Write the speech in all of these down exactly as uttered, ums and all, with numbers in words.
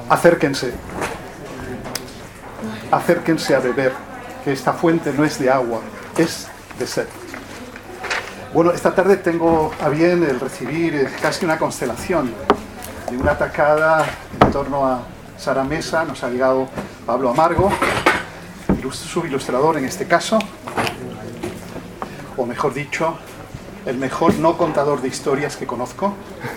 Acérquense, acérquense a beber, que esta fuente no es de agua, es de sed. Bueno, esta tarde tengo a bien el recibir casi una constelación de una atacada en torno a Sara Mesa. Nos ha llegado Pablo Amargo, su ilustrador en este caso, o mejor dicho, el mejor no contador de historias que conozco.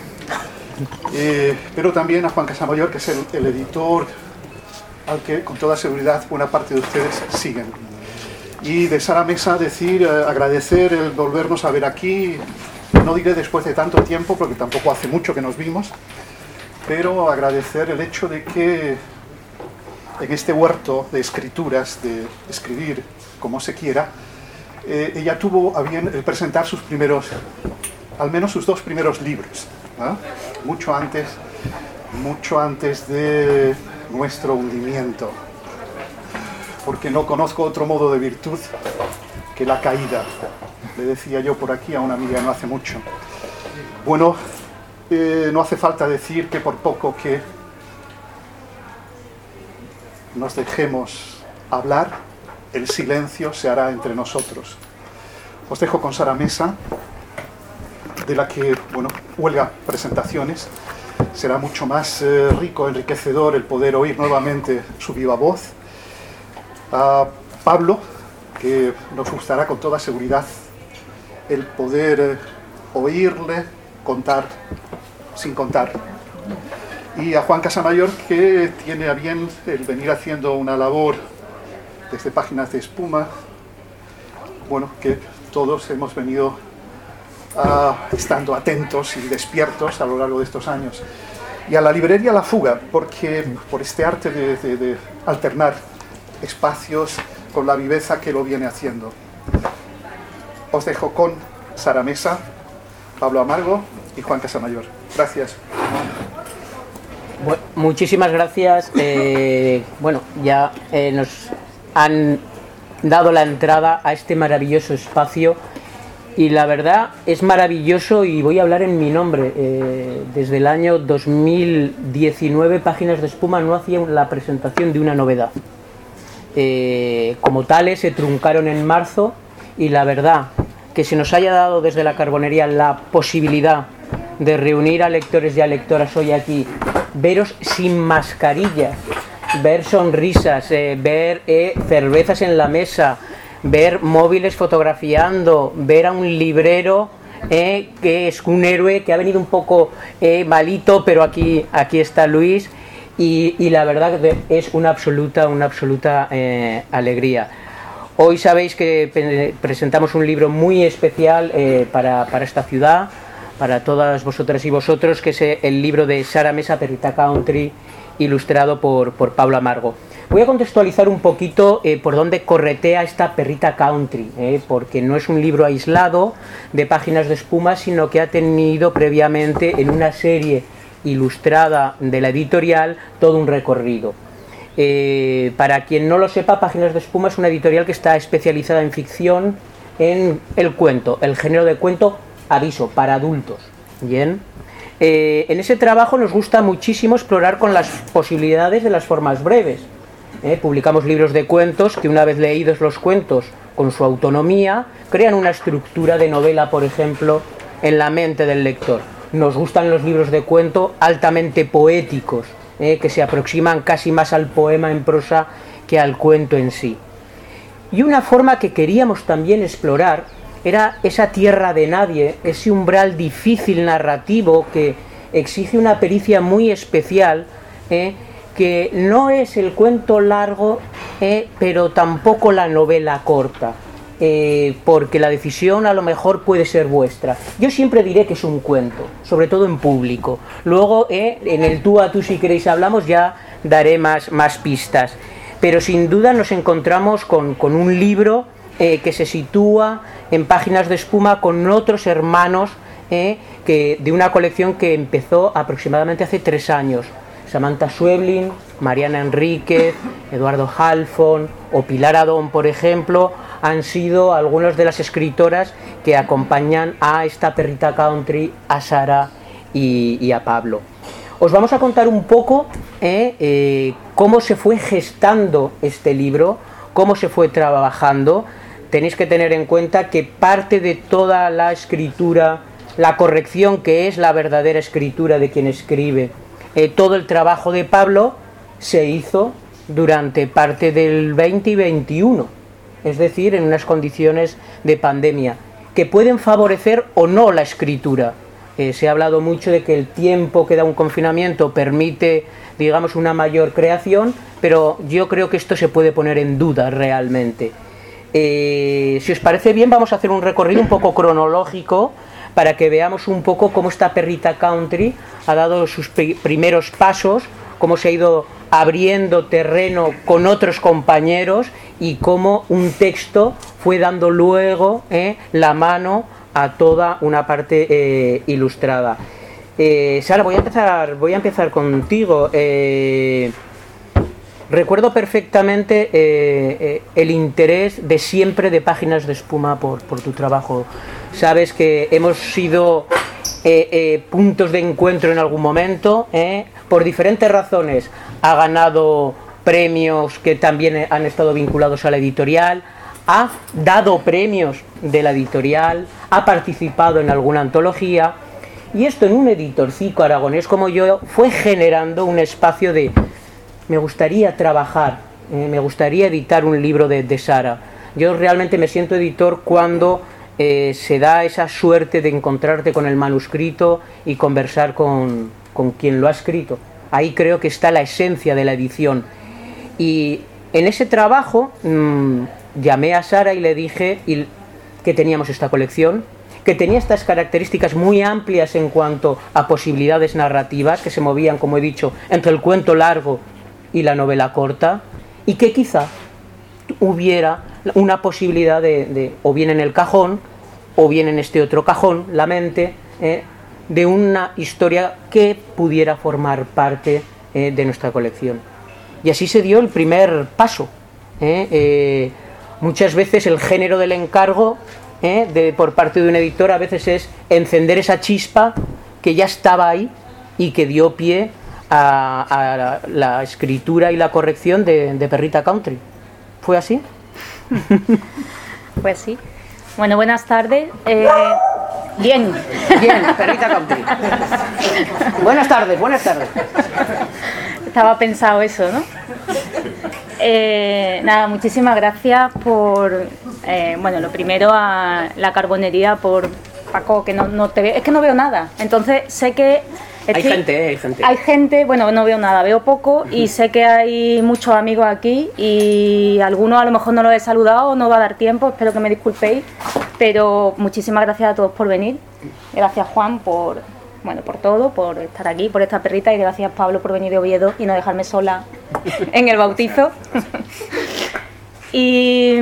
Eh, pero también a Juan Casamayor, que es el, el editor al que con toda seguridad buena parte de ustedes siguen. Y de Sara Mesa decir, eh, agradecer el volvernos a ver aquí, no diré después de tanto tiempo, porque tampoco hace mucho que nos vimos, pero agradecer el hecho de que en este huerto de escrituras, de escribir como se quiera, eh, ella tuvo a bien presentar sus primeros, al menos sus dos primeros libros, ¿no? mucho antes, mucho antes de nuestro hundimiento, porque no conozco otro modo de virtud que la caída, le decía yo por aquí a una amiga no hace mucho. Bueno, eh, no hace falta decir que por poco que nos dejemos hablar, el silencio se hará entre nosotros. Os dejo con Sara Mesa, de la que, bueno, huelga presentaciones. Será mucho más eh, rico, enriquecedor el poder oír nuevamente su viva voz. A Pablo, que nos gustará con toda seguridad el poder eh, oírle contar sin contar. Y a Juan Casamayor, que tiene a bien el venir haciendo una labor desde Páginas de Espuma, bueno, que todos hemos venido Uh, estando atentos y despiertos a lo largo de estos años. Y a la librería La Fuga, porque por este arte de, de, de alternar espacios con la viveza que lo viene haciendo. Os dejo con Sara Mesa, Pablo Amargo y Juan Casamayor. Gracias. Bueno, muchísimas gracias. Eh, bueno, ya eh, nos han dado la entrada a este maravilloso espacio. Y la verdad es maravilloso, y voy a hablar en mi nombre. Eh, desde el año dos mil diecinueve, Páginas de Espuma no hacía la presentación de una novedad. Eh, como tales, se truncaron en marzo, y la verdad que se nos haya dado desde la Carbonería la posibilidad de reunir a lectores y a lectoras hoy aquí, veros sin mascarillas, ver sonrisas, eh, ver eh, cervezas en la mesa, ver móviles fotografiando, ver a un librero eh, que es un héroe que ha venido un poco eh, malito, pero aquí, aquí está Luis, y, y la verdad que es una absoluta, una absoluta eh, alegría. Hoy sabéis que presentamos un libro muy especial eh, para, para esta ciudad, para todas vosotras y vosotros, que es el libro de Sara Mesa, Perrita Country, ilustrado por, por Pablo Amargo. Voy a contextualizar un poquito eh, por dónde corretea esta Perrita Country, eh, porque no es un libro aislado de Páginas de Espuma, sino que ha tenido previamente en una serie ilustrada de la editorial todo un recorrido. Eh, para quien no lo sepa, Páginas de Espuma es una editorial que está especializada en ficción, en el cuento, el género de cuento, aviso, para adultos. Bien. Eh, en ese trabajo nos gusta muchísimo explorar con las posibilidades de las formas breves. Eh, publicamos libros de cuentos que, una vez leídos los cuentos con su autonomía, crean una estructura de novela, por ejemplo, en la mente del lector. Nos gustan los libros de cuento altamente poéticos, eh, que se aproximan casi más al poema en prosa que al cuento en sí. Y una forma que queríamos también explorar era esa tierra de nadie, ese umbral difícil narrativo que exige una pericia muy especial, eh, que no es el cuento largo, eh, pero tampoco la novela corta, eh, porque la decisión a lo mejor puede ser vuestra. Yo siempre diré que es un cuento, sobre todo en público. Luego, eh, en el tú a tú, si queréis hablamos, ya daré más, más pistas. Pero sin duda nos encontramos con, con un libro eh, que se sitúa en Páginas de Espuma con otros hermanos eh, que, de una colección que empezó aproximadamente hace tres años. Samantha Schweblin, Mariana Enríquez, Eduardo Halfon o Pilar Adón, por ejemplo, han sido algunas de las escritoras que acompañan a esta Perrita Country, a Sara y, y a Pablo. Os vamos a contar un poco eh, eh, cómo se fue gestando este libro, cómo se fue trabajando. Tenéis que tener en cuenta que parte de toda la escritura, la corrección que es la verdadera escritura de quien escribe, eh, todo el trabajo de Pablo se hizo durante parte del veinte y veintiuno, es decir, en unas condiciones de pandemia, que pueden favorecer o no la escritura. Eh, se ha hablado mucho de que el tiempo que da un confinamiento permite, digamos, una mayor creación, pero yo creo que esto se puede poner en duda realmente. Eh, si os parece bien, vamos a hacer un recorrido un poco cronológico para que veamos un poco cómo esta Perrita Country ha dado sus pri- primeros pasos, cómo se ha ido abriendo terreno con otros compañeros y cómo un texto fue dando luego eh, la mano a toda una parte eh, ilustrada. Eh, Sara, voy a empezar, voy a empezar contigo. Eh, recuerdo perfectamente eh, eh, el interés de siempre de Páginas de Espuma por, por tu trabajo. Sabes que hemos sido eh, eh, puntos de encuentro en algún momento, eh, por diferentes razones. Ha ganado premios que también han estado vinculados a la editorial, ha dado premios de la editorial, ha participado en alguna antología, y esto en un editorcico aragonés como yo fue generando un espacio de me gustaría trabajar, eh, me gustaría editar un libro de, de Sara. Yo realmente me siento editor cuando eh, se da esa suerte de encontrarte con el manuscrito y conversar con, con quien lo ha escrito. Ahí creo que está la esencia de la edición. Y en ese trabajo mmm, llamé a Sara y le dije que teníamos esta colección, que tenía estas características muy amplias en cuanto a posibilidades narrativas, que se movían, como he dicho, entre el cuento largo y la novela corta, y que quizá hubiera una posibilidad de, de o bien en el cajón, o bien en este otro cajón, la mente, eh, de una historia que pudiera formar parte eh, de nuestra colección. Y así se dio el primer paso. Eh, eh, muchas veces el género del encargo eh, de, por parte de un editor a veces es encender esa chispa que ya estaba ahí y que dio pie a, a la, la escritura y la corrección de, de Perrita Country. ¿Fue así? Pues sí. Bueno, buenas tardes. Eh, bien. Bien, Perrita Country. Buenas tardes, buenas tardes. Estaba pensado eso, ¿no? Eh, nada, muchísimas gracias por, eh, bueno, lo primero a la Carbonería por Paco, que no, no te veo, es que no veo nada, entonces sé que hay gente, hay gente. Hay gente, bueno, no veo nada, veo poco y sé que hay muchos amigos aquí y algunos a lo mejor no los he saludado, no va a dar tiempo, espero que me disculpéis, pero muchísimas gracias a todos por venir. Gracias, Juan, por, bueno, por todo, por estar aquí, por esta perrita, y gracias, Pablo, por venir de Oviedo y no dejarme sola en el bautizo. y,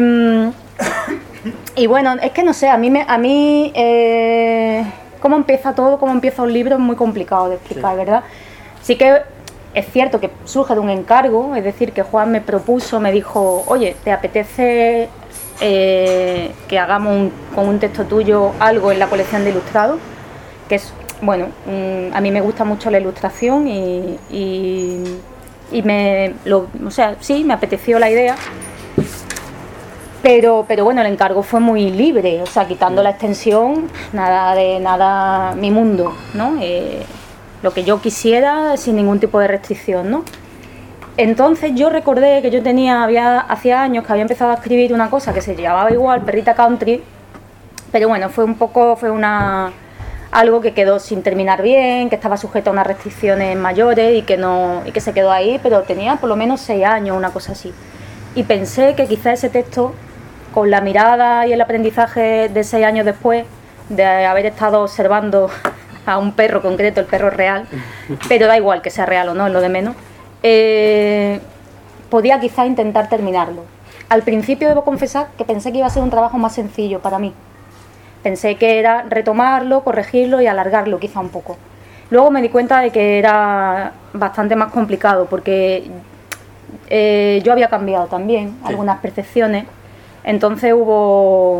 y bueno, es que no sé, a mí, me, a mí eh, cómo empieza todo, cómo empieza un libro es muy complicado de explicar, sí. ¿Verdad? Sí que es cierto que surge de un encargo, es decir, que Juan me propuso, me dijo, oye, ¿te apetece eh, que hagamos un, con un texto tuyo algo en la colección de ilustrados? Que es, bueno, mmm, a mí me gusta mucho la ilustración y, y, y me, lo, o sea, sí, me apeteció la idea. Pero, pero bueno, el encargo fue muy libre, o sea, quitando la extensión, nada de nada, mi mundo, ¿no? Eh, lo que yo quisiera sin ningún tipo de restricción, ¿no? Entonces yo recordé que yo tenía, había, hacía años que había empezado a escribir una cosa que se llamaba igual, Perrita Country, pero bueno, fue un poco, fue una, algo que quedó sin terminar bien, que estaba sujeto a unas restricciones mayores y que no, y que se quedó ahí, pero tenía por lo menos seis años, una cosa así. Y pensé que quizá ese texto, con la mirada y el aprendizaje de seis años después, de haber estado observando a un perro concreto, el perro real, pero da igual que sea real o no, es lo de menos, eh, podía quizá intentar terminarlo. Al principio debo confesar que pensé que iba a ser un trabajo más sencillo para mí. Pensé que era retomarlo, corregirlo y alargarlo quizá un poco. Luego me di cuenta de que era bastante más complicado porque eh, yo había cambiado también sí. algunas percepciones. Entonces hubo,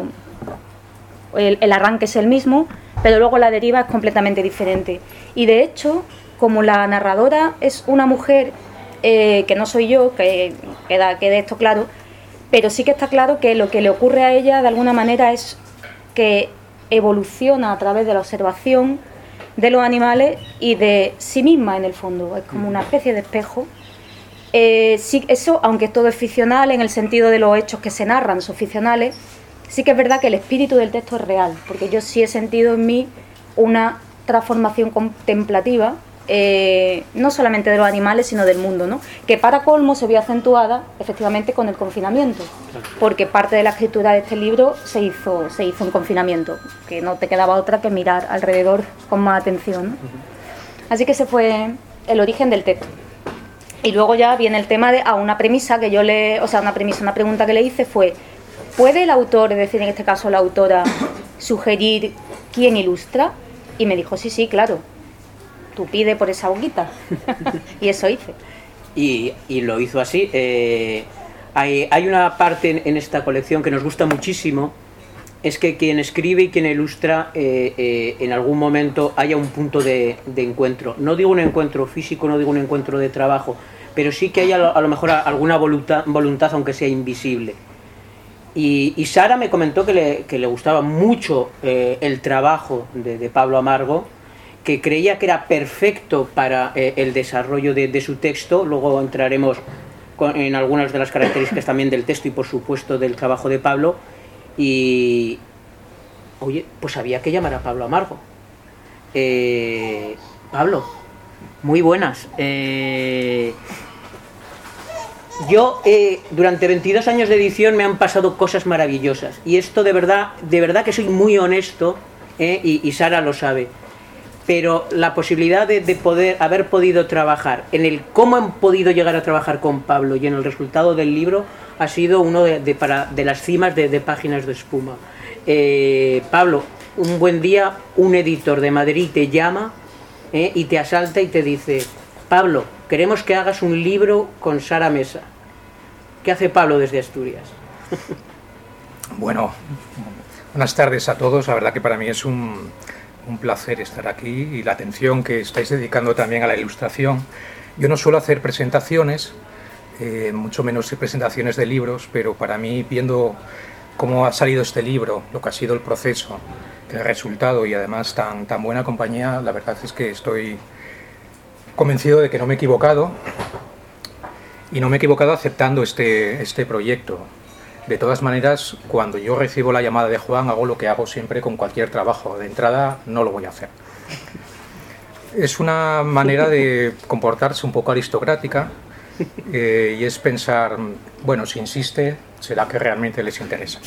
el, el arranque es el mismo, pero luego la deriva es completamente diferente. Y de hecho, como la narradora es una mujer, eh, que no soy yo, que queda, quede esto claro, pero sí que está claro que lo que le ocurre a ella de alguna manera es que evoluciona a través de la observación de los animales y de sí misma en el fondo, es como una especie de espejo. Eh, sí, eso, aunque todo es ficcional en el sentido de los hechos que se narran, son ficcionales, sí que es verdad que el espíritu del texto es real, porque yo sí he sentido en mí una transformación contemplativa, eh, no solamente de los animales, sino del mundo, ¿no? Que para colmo se vio acentuada efectivamente con el confinamiento, porque parte de la escritura de este libro se hizo, se hizo en confinamiento, que no te quedaba otra que mirar alrededor con más atención, ¿no? Así que ese fue el origen del texto. Y luego ya viene el tema de a una premisa que yo le, o sea, una premisa, una pregunta que le hice fue: ¿puede el autor, es decir, en este caso la autora, sugerir quién ilustra? Y me dijo, sí, sí, claro, tú pide por esa boquita. Y eso hice. Y, y lo hizo así. Eh, hay, hay una parte en, en esta colección que nos gusta muchísimo, es que quien escribe y quien ilustra eh, eh, en algún momento haya un punto de, de encuentro. No digo un encuentro físico, no digo un encuentro de trabajo, pero sí que haya a lo mejor alguna voluntad, voluntad aunque sea invisible. Y, y Sara me comentó que le, que le gustaba mucho eh, el trabajo de, de Pablo Amargo, que creía que era perfecto para eh, el desarrollo de, de su texto. Luego entraremos con, en algunas de las características también del texto y por supuesto del trabajo de Pablo. Y oye, pues había que llamar a Pablo Amargo. eh, Pablo, muy buenas. eh, Yo, eh, durante veintidós años de edición me han pasado cosas maravillosas. Y esto de verdad, de verdad que soy muy honesto, eh, y, y Sara lo sabe. Pero la posibilidad de, de poder haber podido trabajar, en el cómo han podido llegar a trabajar con Pablo y en el resultado del libro, ha sido uno de, de, para, de las cimas de, de Páginas de Espuma. Eh, Pablo, un buen día, un editor de Madrid te llama, eh, y te asalta y te dice: Pablo, queremos que hagas un libro con Sara Mesa. ¿Qué hace Pablo desde Asturias? Bueno, buenas tardes a todos. La verdad que para mí es un, un placer estar aquí y la atención que estáis dedicando también a la ilustración. Yo no suelo hacer presentaciones, eh, mucho menos presentaciones de libros, pero para mí, viendo cómo ha salido este libro, lo que ha sido el proceso, el resultado y además tan, tan buena compañía, la verdad es que estoy convencido de que no me he equivocado, y no me he equivocado aceptando este, este proyecto. De todas maneras, cuando yo recibo la llamada de Juan, hago lo que hago siempre con cualquier trabajo. De entrada, no lo voy a hacer. Es una manera de comportarse un poco aristocrática, eh, y es pensar, bueno, si insiste, será que realmente les interesa.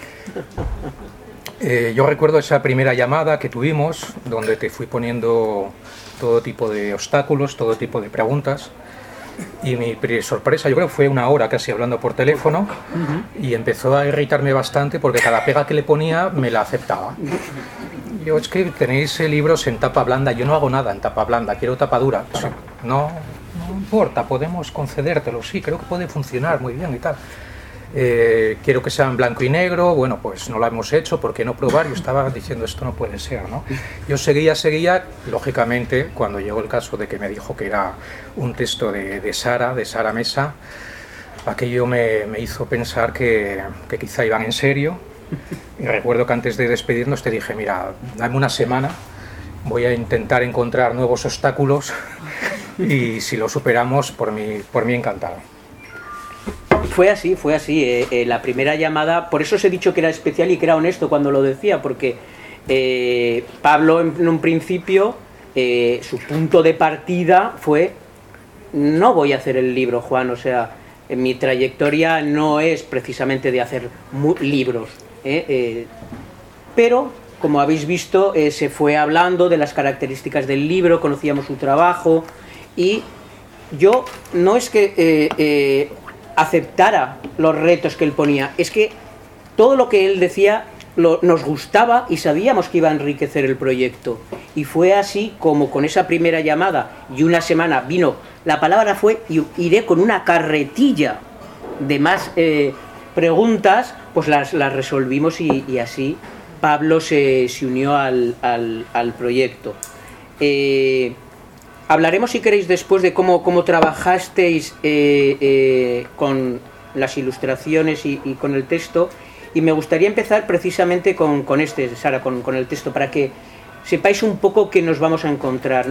Eh, yo recuerdo esa primera llamada que tuvimos, donde te fui poniendo todo tipo de obstáculos, todo tipo de preguntas, y mi sorpresa, yo creo que fue una hora casi hablando por teléfono, uh-huh. Y empezó a irritarme bastante porque cada pega que le ponía me la aceptaba. Yo, es que tenéis libros en tapa blanda, yo no hago nada en tapa blanda, quiero tapa dura. No, no importa, podemos concedértelo, sí, creo que puede funcionar muy bien y tal. Eh, quiero que sea en blanco y negro. Bueno, pues no lo hemos hecho, ¿por qué no probar? Yo estaba diciendo, esto no puede ser, ¿no? Yo seguía, seguía, lógicamente, cuando llegó el caso de que me dijo que era un texto de, de Sara, de Sara Mesa, aquello me, me hizo pensar que, que quizá iban en serio. Y recuerdo que antes de despedirnos te dije, mira, dame una semana, voy a intentar encontrar nuevos obstáculos y si lo superamos, por mí, por mí encantado. Fue así, fue así. Eh, eh, la primera llamada, por eso os he dicho que era especial y que era honesto cuando lo decía, porque eh, Pablo en, en un principio, eh, su punto de partida fue: no voy a hacer el libro, Juan, o sea, en mi trayectoria no es precisamente de hacer libros, eh, eh, pero como habéis visto, eh, se fue hablando de las características del libro, conocíamos su trabajo, y yo no es que eh, eh, aceptara los retos que él ponía, es que todo lo que él decía lo, nos gustaba y sabíamos que iba a enriquecer el proyecto. Y fue así como con esa primera llamada y una semana vino, la palabra fue, iré con una carretilla de más eh, preguntas, pues las, las resolvimos y, y así Pablo se, se unió al, al, al proyecto. Eh, hablaremos, si queréis, después de cómo, cómo trabajasteis eh, eh, con las ilustraciones y, y con el texto, y me gustaría empezar precisamente con, con este, Sara, con, con el texto, para que sepáis un poco qué nos vamos a encontrar.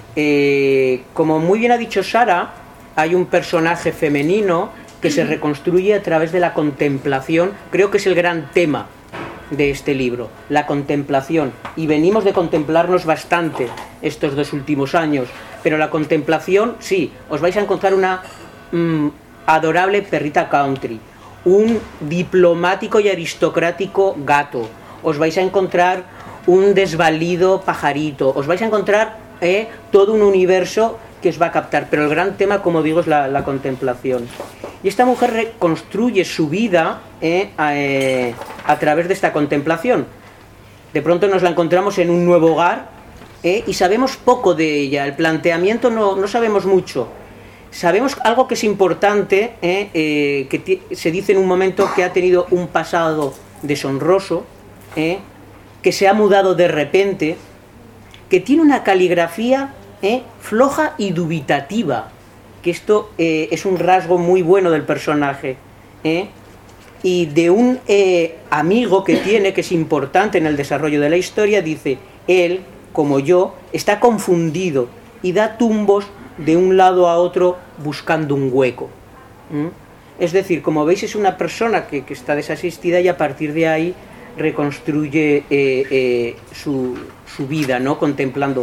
Eh, como muy bien ha dicho Sara, hay un personaje femenino que se reconstruye a través de la contemplación. Creo que es el gran tema de este libro, la contemplación, y venimos de contemplarnos bastante estos dos últimos años, pero la contemplación, sí, os vais a encontrar una mmm, adorable perrita country, un diplomático y aristocrático gato, os vais a encontrar un desvalido pajarito, os vais a encontrar eh, todo un universo que os va a captar, pero el gran tema, como digo, es la, la contemplación. Y esta mujer reconstruye su vida eh, a, eh, a través de esta contemplación. De pronto nos la encontramos en un nuevo hogar eh, y sabemos poco de ella. El planteamiento no, no sabemos mucho. Sabemos algo que es importante, eh, eh, que se dice en un momento que ha tenido un pasado deshonroso, eh, que se ha mudado de repente, que tiene una caligrafía eh, floja y dubitativa, que esto eh, es un rasgo muy bueno del personaje, ¿eh? Y de un eh, amigo que tiene, que es importante en el desarrollo de la historia, dice: él, como yo, está confundido y da tumbos de un lado a otro buscando un hueco. ¿Mm? Es decir, como veis, es una persona que, que está desasistida y a partir de ahí reconstruye eh, eh, su, su vida, ¿no? Contemplando.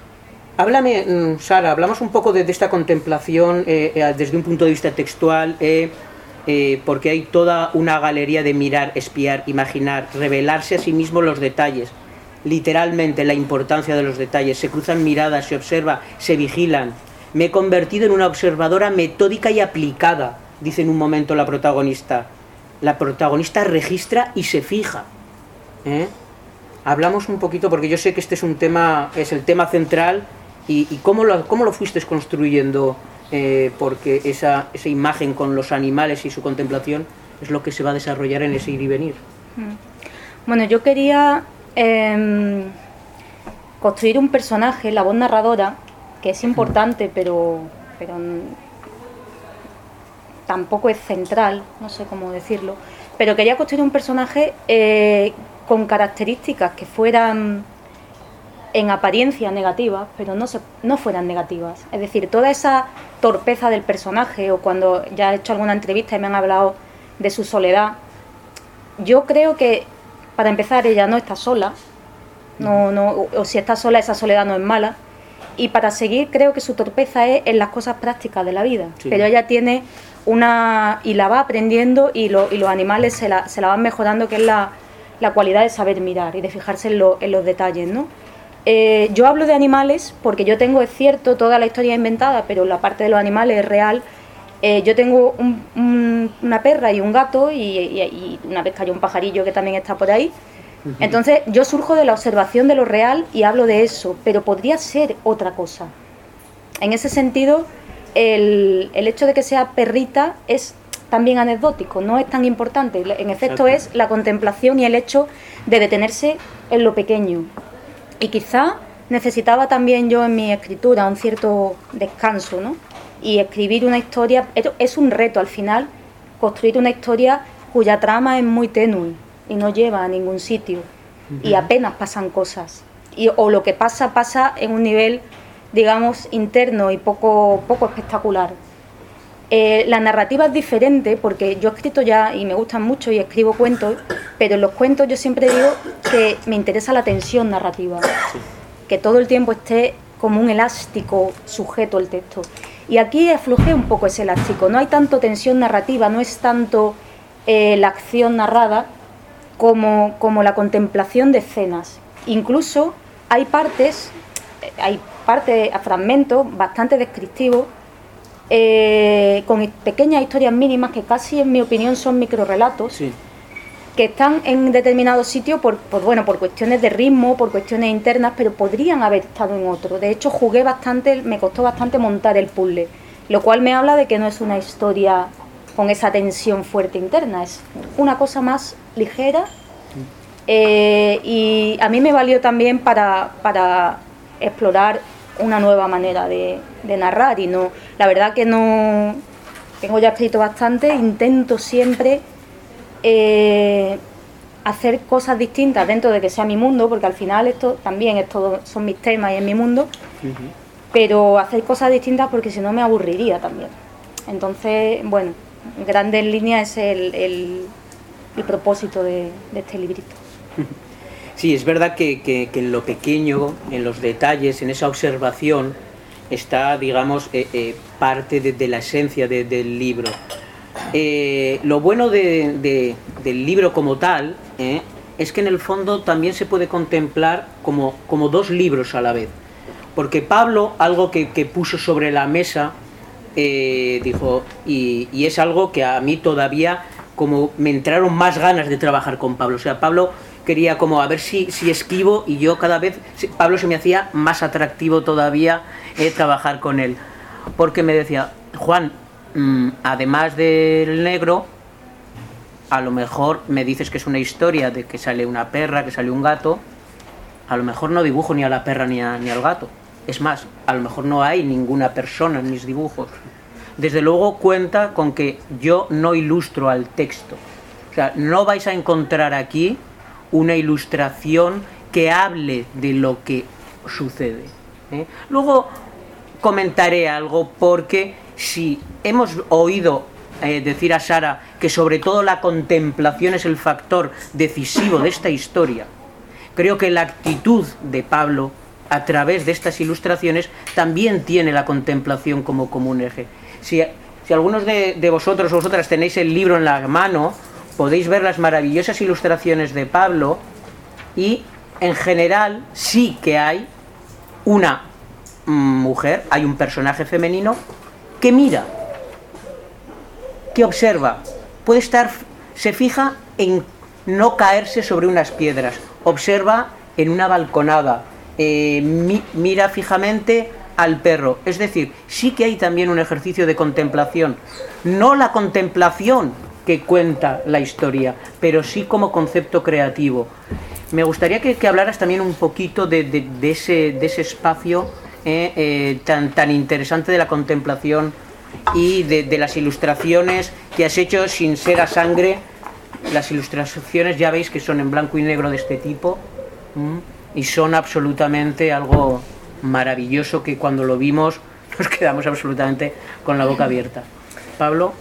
Háblame, Sara, hablamos un poco de, de esta contemplación eh, eh, desde un punto de vista textual, eh, eh, porque hay toda una galería de mirar, espiar, imaginar, revelarse a sí mismo los detalles, literalmente la importancia de los detalles, se cruzan miradas, se observa, se vigilan. Me he convertido en una observadora metódica y aplicada, dice en un momento la protagonista. La protagonista registra y se fija. ¿eh? Hablamos un poquito, porque yo sé que este es un tema, es el tema central. ¿Y, y cómo, lo, cómo lo fuiste construyendo? Eh, porque esa, esa imagen con los animales y su contemplación es lo que se va a desarrollar en ese ir y venir. Bueno, yo quería eh, construir un personaje, la voz narradora, que es importante, pero, pero tampoco es central, no sé cómo decirlo, pero quería construir un personaje eh, con características que fueran en apariencia negativas, pero no, se, no fueran negativas. Es decir, toda esa torpeza del personaje, o cuando ya he hecho alguna entrevista y me han hablado de su soledad, yo creo que, para empezar, ella no está sola, no, no, o, o si está sola, esa soledad no es mala, y para seguir, creo que su torpeza es en las cosas prácticas de la vida, sí. Pero ella tiene una... y la va aprendiendo, y, lo, y los animales se la, se la van mejorando, que es la, la cualidad de saber mirar y de fijarse en, lo, en los detalles, ¿no? Eh, yo hablo de animales porque yo tengo, es cierto, toda la historia inventada, pero la parte de los animales es real. Eh, yo tengo un, un, una perra y un gato, y, y, y una vez cayó un pajarillo que también está por ahí. Uh-huh. Entonces yo surjo de la observación de lo real y hablo de eso, pero podría ser otra cosa. En ese sentido, el, el hecho de que sea perrita es también anecdótico, no es tan importante. En efecto, es la contemplación y el hecho de detenerse en lo pequeño. Y quizá necesitaba también yo en mi escritura un cierto descanso, ¿no? Y escribir una historia, es un reto al final, construir una historia cuya trama es muy tenue y no lleva a ningún sitio, uh-huh. Y apenas pasan cosas, y, o lo que pasa, pasa en un nivel, digamos, interno y poco, poco espectacular. Eh, la narrativa es diferente porque yo he escrito ya, y me gustan mucho, y escribo cuentos, pero en los cuentos yo siempre digo que me interesa la tensión narrativa, sí. Que todo el tiempo esté como un elástico sujeto el texto. Y aquí aflojé un poco ese elástico, no hay tanto tensión narrativa, no es tanto eh, la acción narrada como, como la contemplación de escenas. Incluso hay partes, hay partes, fragmentos bastante descriptivos, Eh, con pequeñas historias mínimas que casi, en mi opinión, son microrelatos, sí. Que están en determinados sitios por, por, bueno, por cuestiones de ritmo, por cuestiones internas, pero podrían haber estado en otro. De hecho, jugué bastante, me costó bastante montar el puzzle, lo cual me habla de que no es una historia con esa tensión fuerte interna, es una cosa más ligera, eh, y a mí me valió también para, para explorar una nueva manera de, de narrar. Y no, la verdad que no, tengo ya escrito bastante, intento siempre eh, hacer cosas distintas dentro de que sea mi mundo, porque al final esto también es todo, son mis temas y es mi mundo, uh-huh. Pero hacer cosas distintas porque si no me aburriría también. Entonces, bueno, en grandes líneas es el, el, el propósito de, de este librito. Sí, es verdad que, que, que en lo pequeño, en los detalles, en esa observación, está, digamos, eh, eh, parte de, de la esencia de, del libro. Eh, lo bueno de, de, del libro como tal eh, es que en el fondo también se puede contemplar como, como dos libros a la vez. Porque Pablo, algo que, que puso sobre la mesa, eh, dijo, y, y es algo que a mí todavía como me entraron más ganas de trabajar con Pablo. O sea, Pablo quería como a ver si, si esquivo, y yo cada vez, Pablo se me hacía más atractivo todavía eh, trabajar con él. Porque me decía, Juan, mmm, además del negro, a lo mejor me dices que es una historia de que sale una perra, que sale un gato, a lo mejor no dibujo ni a la perra ni, a, ni al gato. Es más, a lo mejor no hay ninguna persona en mis dibujos. Desde luego cuenta con que yo no ilustro al texto. O sea, no vais a encontrar aquí una ilustración que hable de lo que sucede, ¿eh? Luego comentaré algo, porque si hemos oído eh, decir a Sara que sobre todo la contemplación es el factor decisivo de esta historia, creo que la actitud de Pablo a través de estas ilustraciones también tiene la contemplación como, como un eje. Si, si algunos de, de vosotros o vosotras tenéis el libro en la mano, podéis ver las maravillosas ilustraciones de Pablo, y en general sí que hay una mujer, hay un personaje femenino que mira, que observa, puede estar, se fija en no caerse sobre unas piedras, observa en una balconada, eh, mi, mira fijamente al perro. Es decir, sí que hay también un ejercicio de contemplación, no la contemplación que cuenta la historia, pero sí como concepto creativo. Me gustaría que, que hablaras también un poquito de, de, de, ese, de ese espacio eh, eh, tan, tan interesante de la contemplación y de, de las ilustraciones que has hecho sin ser a sangre. Las ilustraciones ya veis que son en blanco y negro de este tipo, ¿m? Y son absolutamente algo maravilloso, que cuando lo vimos nos quedamos absolutamente con la boca abierta. Pablo.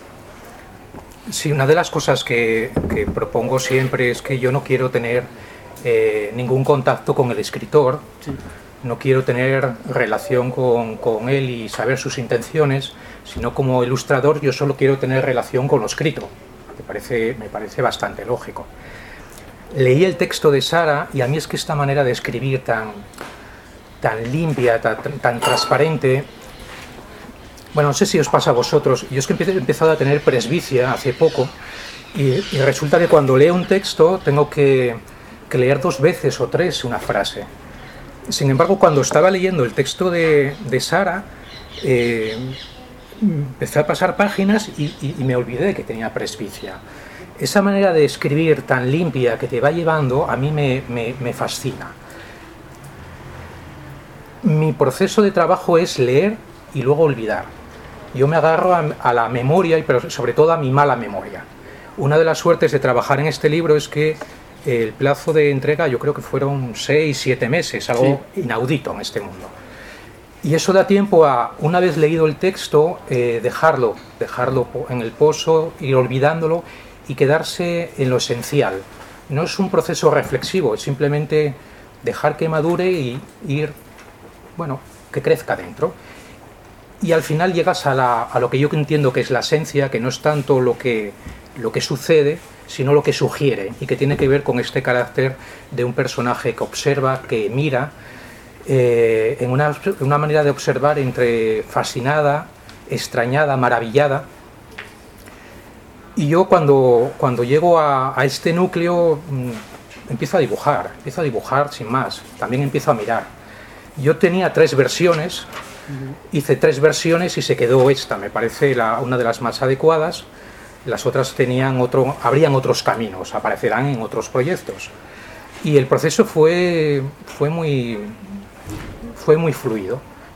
Sí, una de las cosas que, que propongo siempre es que yo no quiero tener eh, ningún contacto con el escritor, sí. No quiero tener relación con, con él y saber sus intenciones, sino como ilustrador yo solo quiero tener relación con lo escrito. Me parece, me parece bastante lógico. Leí el texto de Sara y a mí es que esta manera de escribir tan, tan limpia, tan, tan transparente, bueno, no sé si os pasa a vosotros, yo es que he empezado a tener presbicia hace poco y, y resulta que cuando leo un texto tengo que, que leer dos veces o tres una frase. Sin embargo, cuando estaba leyendo el texto de, de Sara, eh, empecé a pasar páginas y, y, y me olvidé de que tenía presbicia. Esa manera de escribir tan limpia que te va llevando a mí me, me, me fascina. Mi proceso de trabajo es leer y luego olvidar. Yo me agarro a, a la memoria, pero sobre todo a mi mala memoria. Una de las suertes de trabajar en este libro es que el plazo de entrega yo creo que fueron seis, siete meses, algo sí. Inaudito en este mundo. Y eso da tiempo a, una vez leído el texto, eh, dejarlo, dejarlo en el pozo, ir olvidándolo y quedarse en lo esencial. No es un proceso reflexivo, es simplemente dejar que madure y ir, bueno, que crezca dentro. Y al final llegas a, la, a lo que yo entiendo que es la esencia, que no es tanto lo que, lo que sucede, sino lo que sugiere, y que tiene que ver con este carácter de un personaje que observa, que mira, eh, en una, una manera de observar entre fascinada, extrañada, maravillada. Y yo cuando, cuando llego a, a este núcleo mmm, empiezo a dibujar, empiezo a dibujar sin más, también empiezo a mirar. Yo tenía tres versiones, hice tres versiones y se quedó esta, me parece la, una de las más adecuadas. Las otras tenían otro, habrían otros caminos, aparecerán en otros proyectos. Y el proceso fue, fue, muy, fue muy fluido.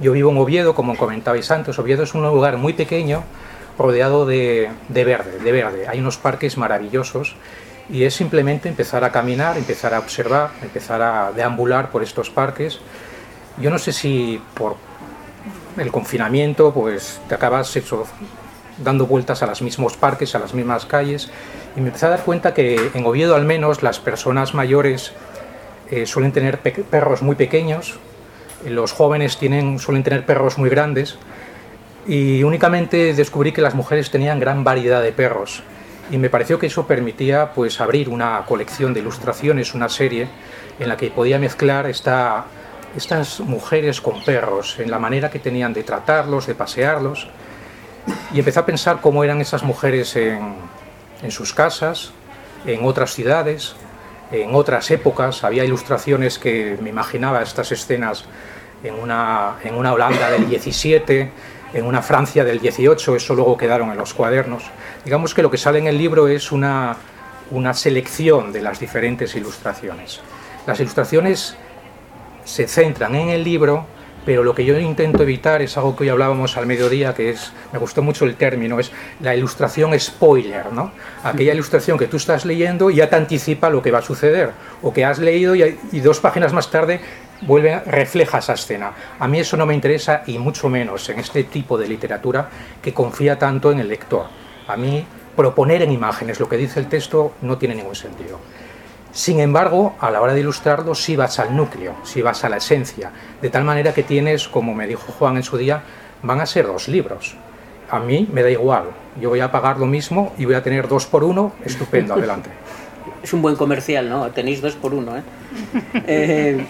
Yo vivo en Oviedo, como comentabais antes. Oviedo es un lugar muy pequeño, rodeado de, de verde, de verde. Hay unos parques maravillosos y es simplemente empezar a caminar, empezar a observar, empezar a deambular por estos parques. Yo no sé si por el confinamiento pues te acabas hecho, dando vueltas a los mismos parques, a las mismas calles, y me empecé a dar cuenta que en Oviedo al menos las personas mayores eh, suelen tener perros muy pequeños, los jóvenes tienen, suelen tener perros muy grandes, y únicamente descubrí que las mujeres tenían gran variedad de perros, y me pareció que eso permitía pues abrir una colección de ilustraciones, una serie en la que podía mezclar esta, estas mujeres con perros, en la manera que tenían de tratarlos, de pasearlos, y empecé a pensar cómo eran esas mujeres en, en sus casas, en otras ciudades, en otras épocas. Había ilustraciones que me imaginaba estas escenas en una, en una Holanda del diecisiete, en una Francia del dieciocho, eso luego quedaron en los cuadernos. Digamos que lo que sale en el libro es una, una selección de las diferentes ilustraciones. Las ilustraciones se centran en el libro, pero lo que yo intento evitar es algo que hoy hablábamos al mediodía, que es, me gustó mucho el término, es la ilustración spoiler, ¿no? Aquella ilustración que tú estás leyendo y ya te anticipa lo que va a suceder, o que has leído y, y dos páginas más tarde vuelve, refleja esa escena. A mí eso no me interesa, y mucho menos en este tipo de literatura que confía tanto en el lector. A mí proponer en imágenes lo que dice el texto no tiene ningún sentido. Sin embargo, a la hora de ilustrarlo sí vas al núcleo, sí vas a la esencia, de tal manera que tienes, como me dijo Juan en su día, van a ser dos libros. A mí me da igual, yo voy a pagar lo mismo y voy a tener dos por uno, estupendo, adelante. Es un buen comercial, ¿no? Tenéis dos por uno, ¿eh? eh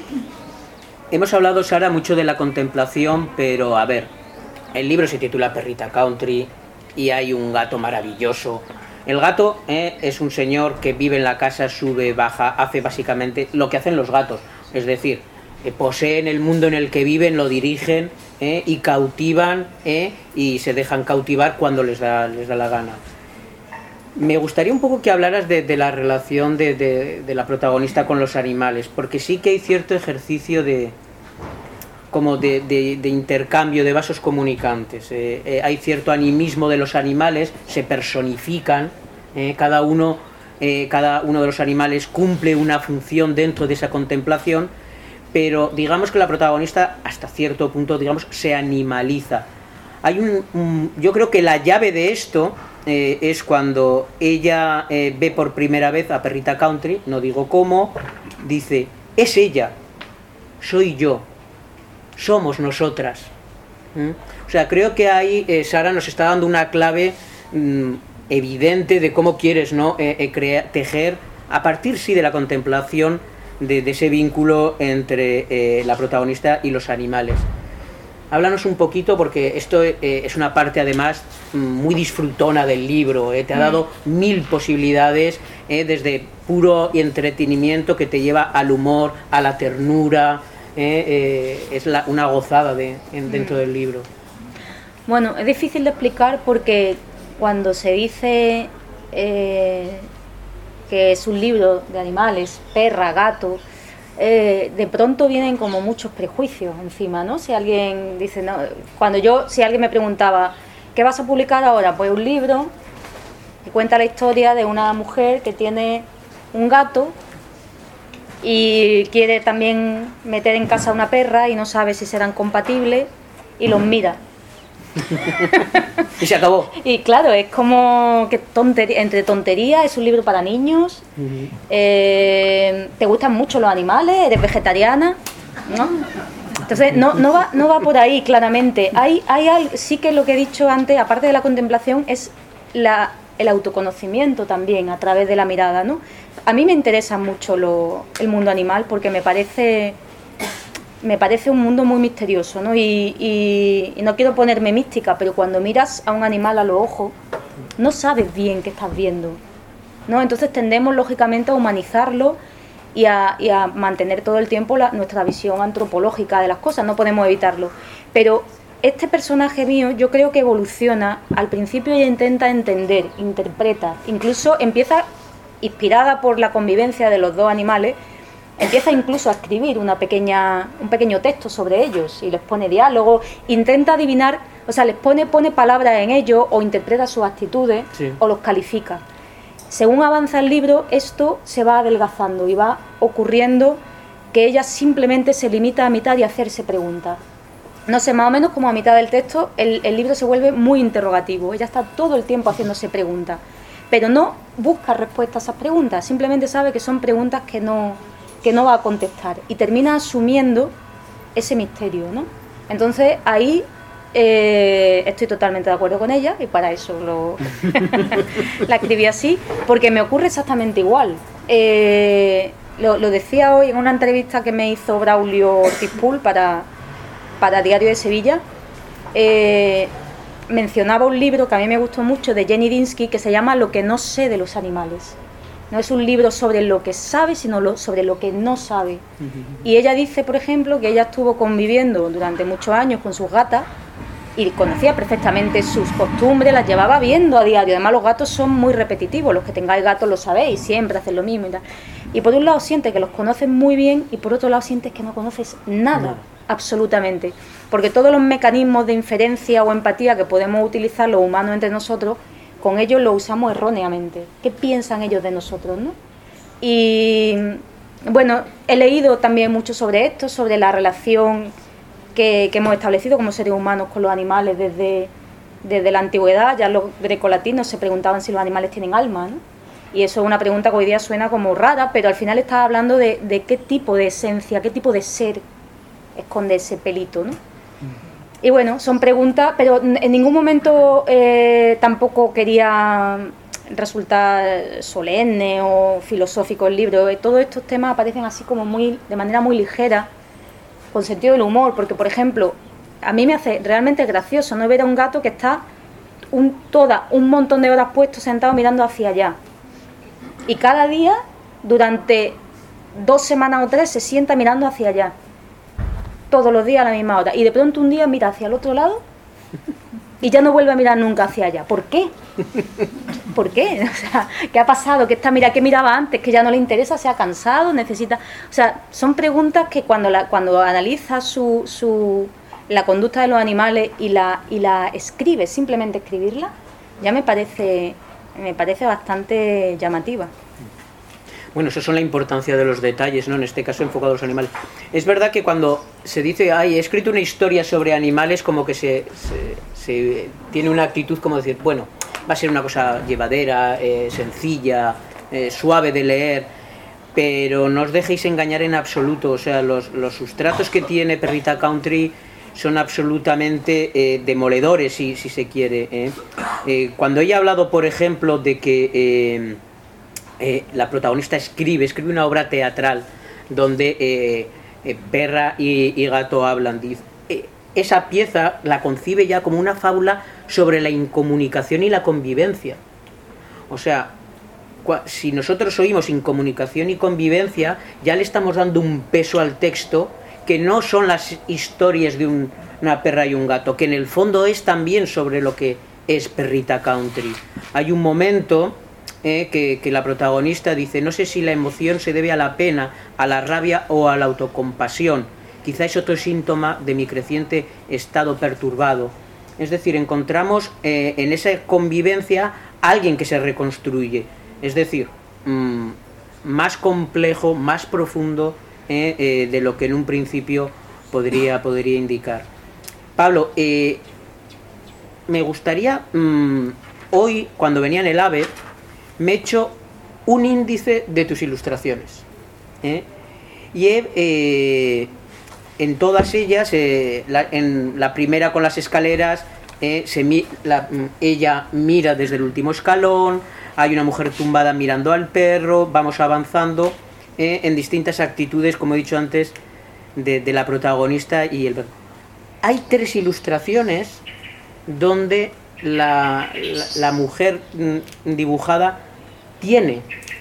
hemos hablado, Sara, mucho de la contemplación, pero a ver, el libro se titula Perrita Country y hay un gato maravilloso. El gato eh, es un señor que vive en la casa, sube, baja, hace básicamente lo que hacen los gatos. Es decir, eh, poseen el mundo en el que viven, lo dirigen eh, y cautivan eh, y se dejan cautivar cuando les da, les da la gana. Me gustaría un poco que hablaras de, de la relación de, de, de la protagonista con los animales, porque sí que hay cierto ejercicio de... como de, de, de intercambio de vasos comunicantes. Eh, eh, hay cierto animismo de los animales, se personifican, eh, cada, uno, eh, cada uno de los animales cumple una función dentro de esa contemplación, pero digamos que la protagonista hasta cierto punto, digamos, se animaliza. Hay un, un, yo creo que la llave de esto eh, es cuando ella eh, ve por primera vez a Perrita Country, no digo cómo, dice, es ella, soy yo, somos nosotras. ¿Mm? O sea, creo que ahí eh, Sara nos está dando una clave mm, evidente de cómo quieres, ¿no? eh, eh, crear, tejer, a partir sí de la contemplación de, de ese vínculo entre eh, la protagonista y los animales. Háblanos un poquito, porque esto eh, es una parte además muy disfrutona del libro, eh, te ha dado mil posibilidades, eh, desde puro entretenimiento que te lleva al humor, a la ternura. Eh, eh, es la, una gozada de, en, dentro del libro. Bueno, es difícil de explicar porque cuando se dice eh, que es un libro de animales, perra, gato, eh, de pronto vienen como muchos prejuicios encima, ¿no? Si alguien dice, no, cuando yo, si alguien me preguntaba, ¿qué vas a publicar ahora? Pues un libro que cuenta la historia de una mujer que tiene un gato y quiere también meter en casa una perra y no sabe si serán compatibles y los mira. Y se acabó. Y claro, es como que tontería, entre tonterías, es un libro para niños. Uh-huh. eh, te gustan mucho los animales, eres vegetariana, ¿no? Entonces no, no, va, no va por ahí claramente. Hay, hay algo, sí que lo que he dicho antes, aparte de la contemplación, es la, el autoconocimiento también a través de la mirada, ¿no? A mí me interesa mucho lo, el mundo animal porque me parece... me parece un mundo muy misterioso, ¿no? Y, y, y no quiero ponerme mística, pero cuando miras a un animal a los ojos, no sabes bien qué estás viendo, ¿no? Entonces tendemos, lógicamente, a humanizarlo y a, y a mantener todo el tiempo la, nuestra visión antropológica de las cosas, no podemos evitarlo. Pero este personaje mío, yo creo que evoluciona. Al principio ella intenta entender, interpreta, incluso empieza, inspirada por la convivencia de los dos animales, empieza incluso a escribir una pequeña, un pequeño texto sobre ellos y les pone diálogo, intenta adivinar, o sea, les pone, pone palabras en ellos o interpreta sus actitudes sí. o los califica. Según avanza el libro, esto se va adelgazando y va ocurriendo que ella simplemente se limita a mitad de hacerse preguntas. No sé, más o menos como a mitad del texto, el, el libro se vuelve muy interrogativo. Ella está todo el tiempo haciéndose preguntas, pero no busca respuestas a esas preguntas, simplemente sabe que son preguntas que no, que no va a contestar y termina asumiendo ese misterio, ¿no? Entonces ahí eh, estoy totalmente de acuerdo con ella y para eso lo la escribí así, porque me ocurre exactamente igual. Eh, lo, lo decía hoy en una entrevista que me hizo Braulio Ortiz Pool para, para Diario de Sevilla. Eh, mencionaba un libro que a mí me gustó mucho de Jenny Dinsky que se llama Lo que no sé de los animales. No es un libro sobre lo que sabe, sino lo, sobre lo que no sabe. Y ella dice, por ejemplo, que ella estuvo conviviendo durante muchos años con sus gatas y conocía perfectamente sus costumbres, las llevaba viendo a diario. Además, los gatos son muy repetitivos, los que tengáis gatos lo sabéis, siempre hacen lo mismo y tal. Y por un lado sientes que los conoces muy bien y por otro lado sientes que no conoces nada, no. absolutamente. Porque todos los mecanismos de inferencia o empatía que podemos utilizar los humanos entre nosotros, con ellos lo usamos erróneamente. ¿Qué piensan ellos de nosotros, no? Y bueno, he leído también mucho sobre esto, sobre la relación que, que hemos establecido como seres humanos con los animales desde, desde la antigüedad. Ya los grecolatinos se preguntaban si los animales tienen alma, ¿no? Y eso es una pregunta que hoy día suena como rara, pero al final está hablando de, de qué tipo de esencia, qué tipo de ser esconde ese pelito, ¿no? Y bueno, son preguntas, pero en ningún momento eh, tampoco quería resultar solemne o filosófico el libro. Todos estos temas aparecen así como muy, de manera muy ligera, con sentido del humor, porque por ejemplo, a mí me hace realmente gracioso no ver a un gato que está un, toda un montón de horas puesto sentado mirando hacia allá. Y cada día, durante dos semanas o tres, se sienta mirando hacia allá. Todos los días a la misma hora. Y de pronto un día mira hacia el otro lado y ya no vuelve a mirar nunca hacia allá. ¿Por qué? ¿Por qué? O sea, ¿qué ha pasado? ¿Qué está, mira, qué miraba antes? ¿Que ya no le interesa? ¿Se ha cansado? ¿Necesita? O sea, son preguntas que cuando la, cuando analizas su, su, la conducta de los animales y la, y la escribes, simplemente escribirla, ya me parece, me parece bastante llamativa. Bueno, eso son la importancia de los detalles, ¿no? En este caso enfocado a los animales. Es verdad que cuando se dice, ay, he escrito una historia sobre animales, como que se, se, se tiene una actitud como decir, bueno, va a ser una cosa llevadera, eh, sencilla, eh, suave de leer, pero no os dejéis engañar en absoluto. O sea, los, los sustratos que tiene Perrita Country son absolutamente eh, demoledores, si, si se quiere. ¿eh? Eh, cuando ella ha hablado, por ejemplo, de que... Eh, Eh, la protagonista escribe, escribe una obra teatral donde eh, eh, perra y, y gato hablan. Dice, eh, esa pieza la concibe ya como una fábula sobre la incomunicación y la convivencia. O sea, si nosotros oímos incomunicación y convivencia, ya le estamos dando un peso al texto que no son las historias de un, una perra y un gato, que en el fondo es también sobre lo que es Perrita Country. Hay un momento... Eh, que, que la protagonista dice, no sé si la emoción se debe a la pena, a la rabia o a la autocompasión. Quizá es otro síntoma de mi creciente estado perturbado. Es decir, encontramos eh, en esa convivencia a alguien que se reconstruye. Es decir, mmm, más complejo, más profundo eh, eh, de lo que en un principio podría, podría indicar. Pablo, eh, me gustaría, mmm, hoy, cuando venía en el AVE, me he hecho un índice de tus ilustraciones ¿eh? y he, eh, en todas ellas eh, la, en la primera con las escaleras eh, se mi, la, ella mira desde el último escalón, hay una mujer tumbada mirando al perro, vamos avanzando eh, en distintas actitudes, como he dicho antes, de, de la protagonista y el perro. Hay tres ilustraciones donde La, la, la mujer dibujada tiene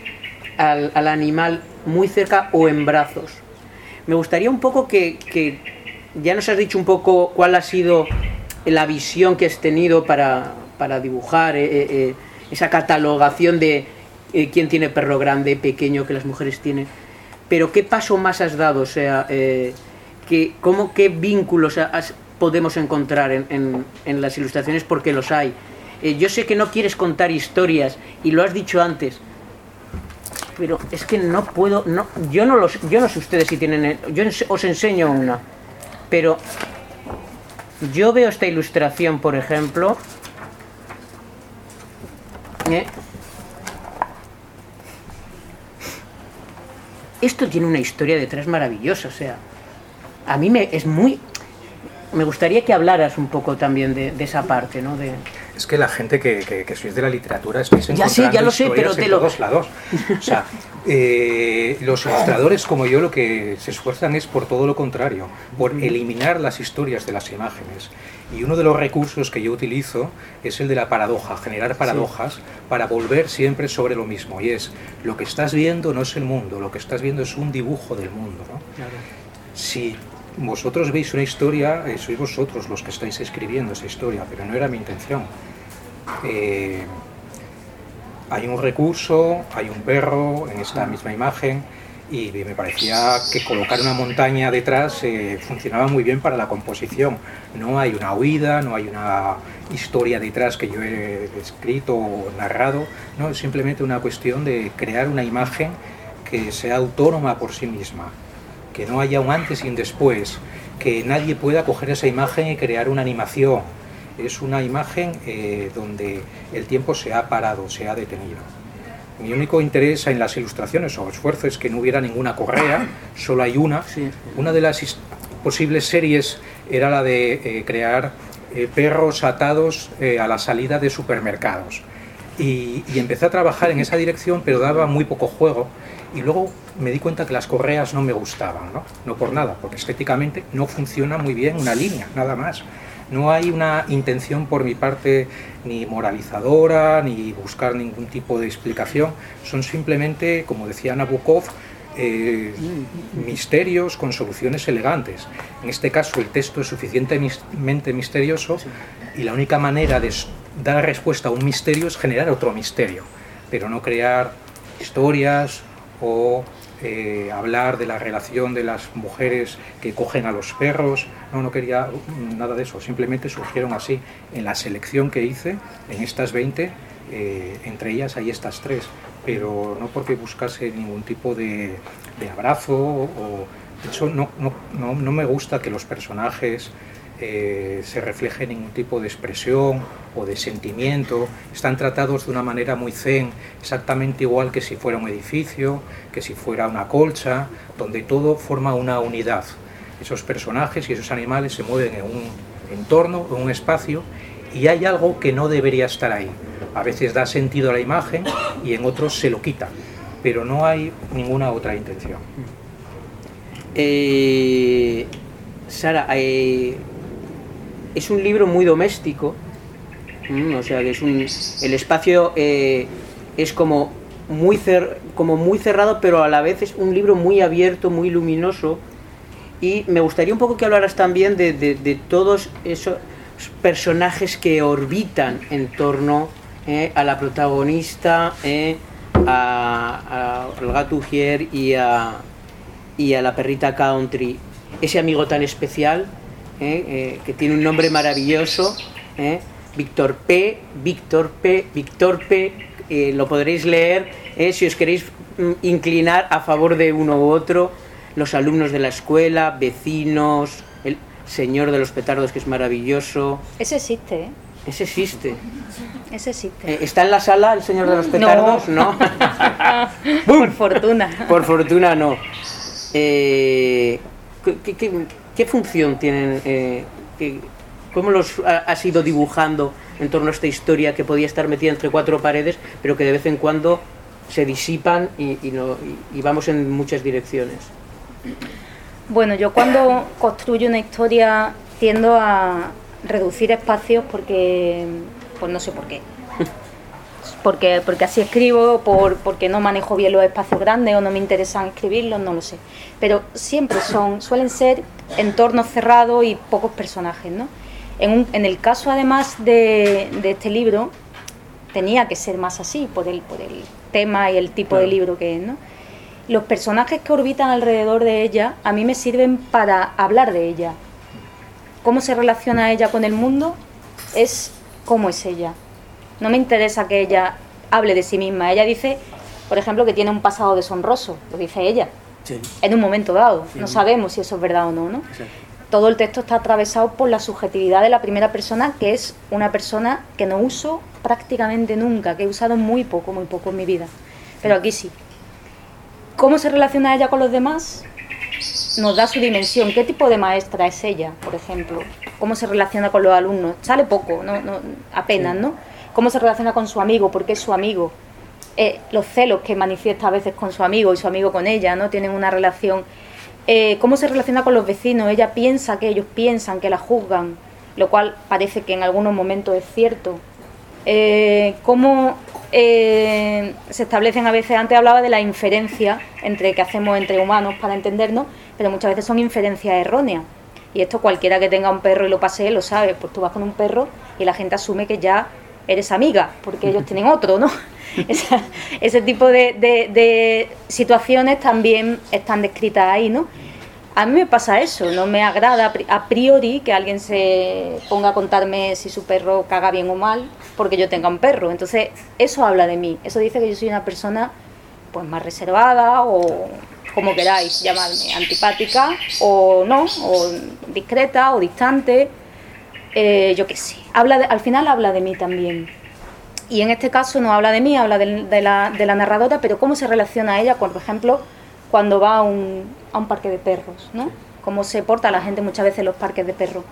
al, al animal muy cerca o en brazos. Me gustaría un poco que, que ya nos has dicho un poco cuál ha sido la visión que has tenido para, para dibujar eh, eh, esa catalogación de eh, quién tiene perro grande, pequeño, que las mujeres tienen. pero ¿qué paso más has dado? O sea, eh, que, ¿cómo, ¿qué vínculos has, podemos encontrar en, en, en las ilustraciones? Porque los hay. Eh, yo sé que no quieres contar historias, y lo has dicho antes, pero es que no puedo, no, yo no los, yo no sé ustedes si tienen, yo os enseño una, pero yo veo esta ilustración, por ejemplo, ¿eh? Esto tiene una historia detrás maravillosa, o sea, a mí me es muy, me gustaría que hablaras un poco también de, de esa parte, ¿no? De... Es que la gente que, que, que sois de la literatura estáis encontrando ya sé, ya lo sé, pero te en lo... todos lados. O sea, eh, los ilustradores como yo lo que se esfuerzan es por todo lo contrario, por eliminar las historias de las imágenes. Y uno de los recursos que yo utilizo es el de la paradoja, generar paradojas, sí, para volver siempre sobre lo mismo. Y es, lo que estás viendo no es el mundo, lo que estás viendo es un dibujo del mundo, ¿no? Claro. Si vosotros veis una historia, eh, sois vosotros los que estáis escribiendo esa historia, pero no era mi intención. Eh, hay un recurso, hay un perro en esta misma imagen, y me parecía que colocar una montaña detrás eh, funcionaba muy bien para la composición. No hay una huida, no hay una historia detrás que yo he escrito o narrado, no, es simplemente una cuestión de crear una imagen que sea autónoma por sí misma, que no haya un antes y un después, que nadie pueda coger esa imagen y crear una animación. Es una imagen eh, donde el tiempo se ha parado, se ha detenido. Mi único interés en las ilustraciones o esfuerzo es que no hubiera ninguna correa, solo hay una. Sí. Una de las posibles series era la de eh, crear eh, perros atados eh, a la salida de supermercados. Y, y empecé a trabajar en esa dirección, pero daba muy poco juego. Y luego me di cuenta que las correas no me gustaban, ¿no? No por nada, porque estéticamente no funciona muy bien una línea, nada más. No hay una intención por mi parte ni moralizadora, ni buscar ningún tipo de explicación. Son simplemente, como decía Nabokov, eh, misterios con soluciones elegantes. En este caso el texto es suficientemente misterioso y la única manera de dar respuesta a un misterio es generar otro misterio, pero no crear historias o eh, hablar de la relación de las mujeres que cogen a los perros. No, no quería nada de eso, simplemente surgieron así. En la selección que hice, en estas veinte, eh, entre ellas hay estas tres, pero no porque buscase ningún tipo de, de abrazo, o de hecho no, no, no, no me gusta que los personajes eh, se refleje ningún tipo de expresión o de sentimiento. Están tratados de una manera muy zen, exactamente igual que si fuera un edificio, que si fuera una colcha, donde todo forma una unidad. Esos personajes y esos animales se mueven en un entorno, en un espacio, y hay algo que no debería estar ahí. A veces da sentido a la imagen y en otros se lo quita, pero no hay ninguna otra intención. Eh, Sara, eh, es un libro muy doméstico, mm, o sea, que es un, el espacio eh, es como muy, cer, como muy cerrado, pero a la vez es un libro muy abierto, muy luminoso. Y me gustaría un poco que hablaras también de, de, de todos esos personajes que orbitan en torno eh, a la protagonista, eh, a, a el gato Ujier y a, y a la perrita Country. Ese amigo tan especial, eh, eh, que tiene un nombre maravilloso, eh, Víctor P, Víctor P, Víctor P, eh, lo podréis leer eh, si os queréis mm, inclinar a favor de uno u otro. Los alumnos de la escuela, vecinos, el señor de los petardos, que es maravilloso. Ese existe, ¿eh? Ese existe. Ese existe. Eh, ¿Está en la sala el señor de los petardos? No. ¿No? Por fortuna. Por fortuna no. Eh, ¿qué, qué, qué función tienen? Eh, qué, ¿Cómo los ha, has ido dibujando en torno a esta historia que podía estar metida entre cuatro paredes, pero que de vez en cuando se disipan y, y, no, y, y vamos en muchas direcciones? Bueno, yo cuando construyo una historia tiendo a reducir espacios porque, pues no sé por qué. Porque, porque así escribo, por, porque no manejo bien los espacios grandes o no me interesan escribirlos, no lo sé. Pero siempre son, suelen ser entornos cerrados y pocos personajes, ¿no? En, un, en el caso además de, de este libro, tenía que ser más así, por el, por el tema y el tipo de libro que es, ¿no? los personajes que orbitan alrededor de ella a mí me sirven para hablar de ella. Cómo se relaciona ella con el mundo es cómo es ella. No me interesa que ella hable de sí misma. Ella dice, por ejemplo, que tiene un pasado deshonroso, lo dice ella, sí. En un momento dado. Sí. No sabemos si eso es verdad o no, ¿no? Sí. Todo el texto está atravesado por la subjetividad de la primera persona, que es una persona que no uso prácticamente nunca, que he usado muy poco, muy poco en mi vida. Pero aquí sí. ¿Cómo se relaciona ella con los demás? Nos da su dimensión. ¿Qué tipo de maestra es ella, por ejemplo? ¿Cómo se relaciona con los alumnos? Sale poco, no, no, apenas, ¿no? ¿Cómo se relaciona con su amigo? ¿Por qué es su amigo? Eh, los celos que manifiesta a veces con su amigo y su amigo con ella, ¿no? Tienen una relación... Eh, ¿Cómo se relaciona con los vecinos? Ella piensa que ellos piensan, que la juzgan, lo cual parece que en algunos momentos es cierto. Eh, ¿Cómo eh, se establecen a veces? Antes hablaba de la inferencia entre que hacemos entre humanos para entendernos, pero muchas veces son inferencias erróneas. Y esto cualquiera que tenga un perro y lo pasee lo sabe. Pues tú vas con un perro y la gente asume que ya eres amiga, porque ellos tienen otro, ¿no? Esa, ese tipo de, de, de situaciones también están descritas ahí, ¿no? A mí me pasa eso, no me agrada a priori que alguien se ponga a contarme si su perro caga bien o mal porque yo tenga un perro. Entonces eso habla de mí, eso dice que yo soy una persona pues más reservada o como queráis llamarme, antipática o no, o discreta o distante, eh, yo qué sé. Habla de, al final habla de mí también. Y en este caso no habla de mí, habla de, de, la, de la narradora, pero cómo se relaciona ella, con, por ejemplo, cuando va a un, a un parque de perros, ¿no? Cómo se porta la gente muchas veces en los parques de perros.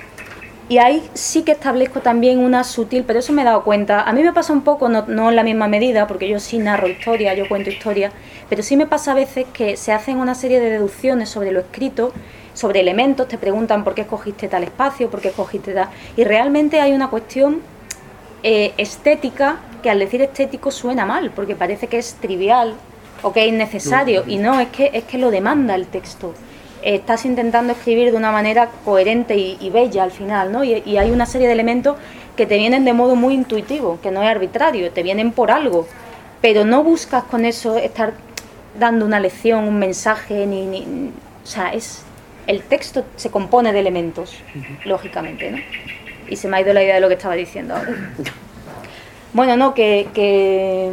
Y ahí sí que establezco también una sutil, pero eso me he dado cuenta. A mí me pasa un poco, no, no en la misma medida, porque yo sí narro historia, yo cuento historia, pero sí me pasa a veces que se hacen una serie de deducciones sobre lo escrito, sobre elementos, te preguntan por qué escogiste tal espacio, por qué escogiste tal... Y realmente hay una cuestión... Eh, estética, que al decir estético suena mal, porque parece que es trivial o que es innecesario, y no, es que, es que lo demanda el texto. Eh, estás intentando escribir de una manera coherente y, y bella al final, ¿no? Y, y hay una serie de elementos que te vienen de modo muy intuitivo, que no es arbitrario, te vienen por algo, pero no buscas con eso estar dando una lección, un mensaje, ni, ni o sea, es el texto se compone de elementos, lógicamente, ¿no? Y se me ha ido la idea de lo que estaba diciendo ahora. Bueno, no, que, que...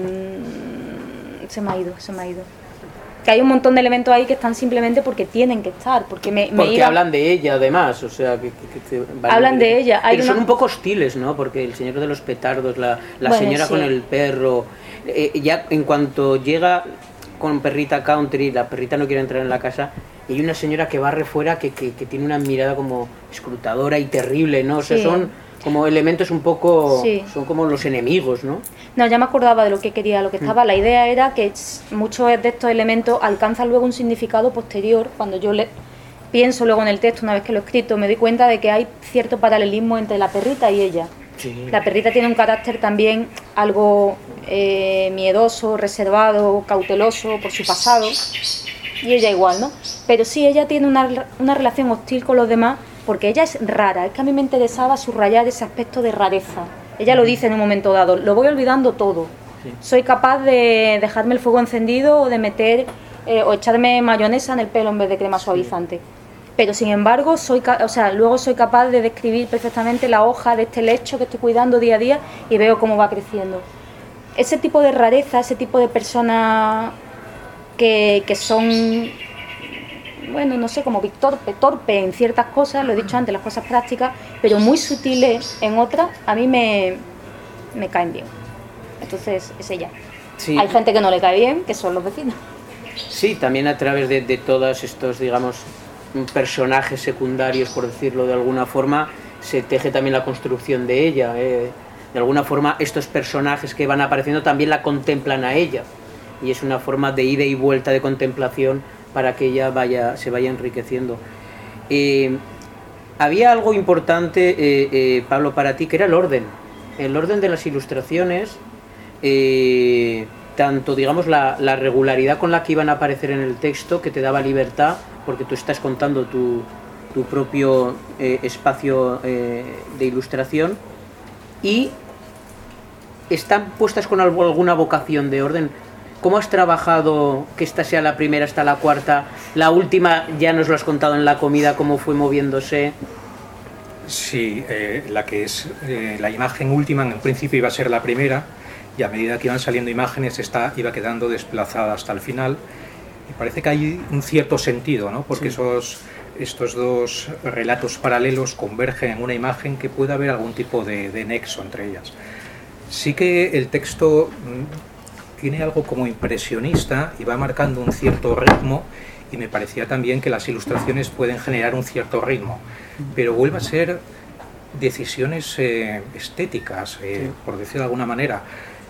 Se me ha ido, se me ha ido. Que hay un montón de elementos ahí que están simplemente porque tienen que estar. Porque, me, me porque iba... hablan de ella, además. O sea, que, que, que hablan de ella. Hay pero una... son un poco hostiles, ¿no? Porque el señor de los petardos, la, la bueno, señora sí. con el perro... Eh, ya en cuanto llega con perrita country, la perrita no quiere entrar en la casa... Y hay una señora que barre fuera que, que, que tiene una mirada como escrutadora y terrible, ¿no? O sea, sí. Son como elementos un poco... Sí. Son como los enemigos, ¿no? No, ya me acordaba de lo que quería, lo que estaba. Mm. La idea era que muchos de estos elementos alcanzan luego un significado posterior. Cuando yo le pienso luego en el texto, una vez que lo he escrito, me doy cuenta de que hay cierto paralelismo entre la perrita y ella. Sí. La perrita tiene un carácter también algo eh, miedoso, reservado, cauteloso por su pasado. Y ella igual, ¿no? Pero sí, ella tiene una, una relación hostil con los demás porque ella es rara. Es que a mí me interesaba subrayar ese aspecto de rareza. Ella lo dice en un momento dado, lo voy olvidando todo. Sí. Soy capaz de dejarme el fuego encendido o de meter eh, o echarme mayonesa en el pelo en vez de crema suavizante. Sí. Pero sin embargo, soy, o sea, luego soy capaz de describir perfectamente la hoja de este lecho que estoy cuidando día a día y veo cómo va creciendo. Ese tipo de rareza, ese tipo de persona... Que, que son, bueno, no sé, como torpe, torpe en ciertas cosas, lo he dicho antes, las cosas prácticas, pero muy sutiles en otras, a mí me, me caen bien. Entonces, es ella. Sí. Hay gente que no le cae bien, que son los vecinos. Sí, también a través de, de todos estos, digamos, personajes secundarios, por decirlo de alguna forma, se teje también la construcción de ella. Eh. De alguna forma, estos personajes que van apareciendo también la contemplan a ella. Y es una forma de ida y vuelta de contemplación para que ella vaya, se vaya enriqueciendo. Eh, había algo importante, eh, eh, Pablo, para ti, que era el orden. El orden de las ilustraciones, eh, tanto, digamos, la, la regularidad con la que iban a aparecer en el texto, que te daba libertad, porque tú estás contando tu, tu propio eh, espacio eh, de ilustración, y están puestas con alguna vocación de orden. ¿cómo has trabajado que esta sea la primera hasta la cuarta? La última ya nos lo has contado en la comida, cómo fue moviéndose. Sí, eh, la que es eh, la imagen última en principio iba a ser la primera, y a medida que iban saliendo imágenes esta iba quedando desplazada hasta el final, y parece que hay un cierto sentido, ¿no? Porque sí. esos, estos dos relatos paralelos convergen en una imagen que puede haber algún tipo de, de nexo entre ellas. Sí que el texto mmm, tiene algo como impresionista y va marcando un cierto ritmo, y me parecía también que las ilustraciones pueden generar un cierto ritmo, pero vuelve a ser decisiones eh, estéticas, eh, sí. por decirlo de alguna manera.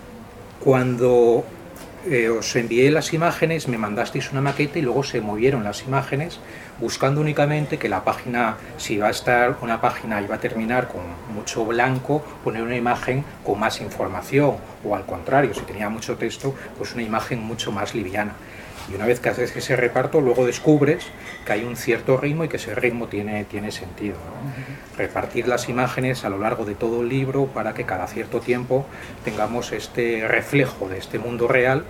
Cuando eh, os envié las imágenes, me mandasteis una maqueta y luego se movieron las imágenes, buscando únicamente que la página, si va a estar una página y va a terminar con mucho blanco, poner una imagen con más información, o al contrario, si tenía mucho texto, pues una imagen mucho más liviana. Y una vez que haces ese reparto, luego descubres que hay un cierto ritmo y que ese ritmo tiene, tiene sentido, ¿no? Uh-huh. Repartir las imágenes a lo largo de todo el libro para que cada cierto tiempo tengamos este reflejo de este mundo real,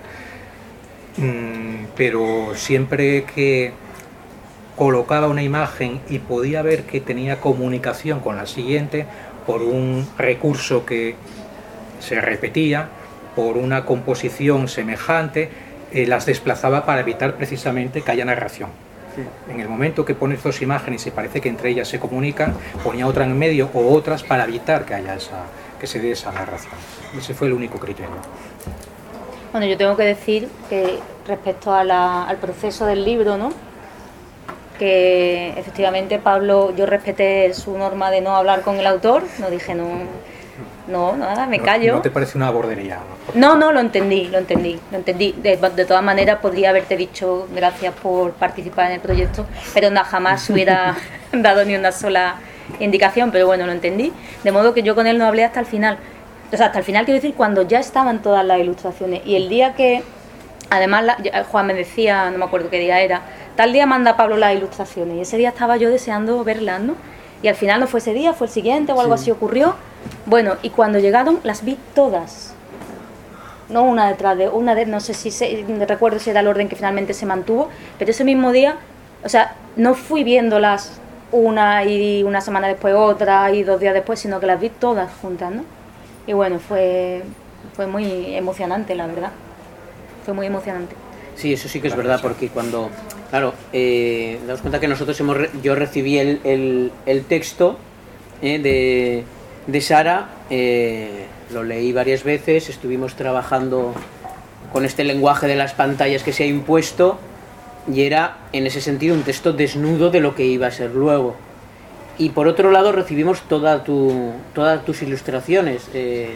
mm, pero siempre que colocaba una imagen y podía ver que tenía comunicación con la siguiente por un recurso que se repetía, por una composición semejante, Eh, las desplazaba para evitar precisamente que haya narración. Sí. En el momento que pones dos imágenes y parece que entre ellas se comunican, ponía otra en medio o otras para evitar que haya esa, que se dé esa narración. Ese fue el único criterio. Bueno, yo tengo que decir que respecto a la, al proceso del libro, ¿no? Que efectivamente Pablo, yo respeté su norma de no hablar con el autor, no dije no. No, nada, me callo. ¿No, ¿No te parece una bordería? No, no, lo entendí, lo entendí, lo entendí. De, de todas maneras, podría haberte dicho gracias por participar en el proyecto, pero no, jamás hubiera dado ni una sola indicación, pero bueno, lo entendí. De modo que yo con él no hablé hasta el final. O sea, hasta el final, quiero decir, cuando ya estaban todas las ilustraciones. Y el día que, además, la, Juan me decía, no me acuerdo qué día era, tal día manda Pablo las ilustraciones. Y ese día estaba yo deseando verlas, ¿no? Y al final no fue ese día, fue el siguiente o algo sí. así ocurrió. Bueno, y cuando llegaron las vi todas, no una detrás de una, de, no sé si se, recuerdo si era el orden que finalmente se mantuvo, pero ese mismo día, o sea, no fui viéndolas una y una semana después otra y dos días después, sino que las vi todas juntas, ¿no? Y bueno, fue, fue muy emocionante, la verdad, fue muy emocionante. Sí, eso sí que es verdad, porque cuando, claro, eh, damos cuenta que nosotros hemos, yo recibí el, el, el texto eh, de... de Sara, eh, lo leí varias veces, estuvimos trabajando con este lenguaje de las pantallas que se ha impuesto y era en ese sentido un texto desnudo de lo que iba a ser luego. Y por otro lado recibimos toda tu, todas tus ilustraciones eh,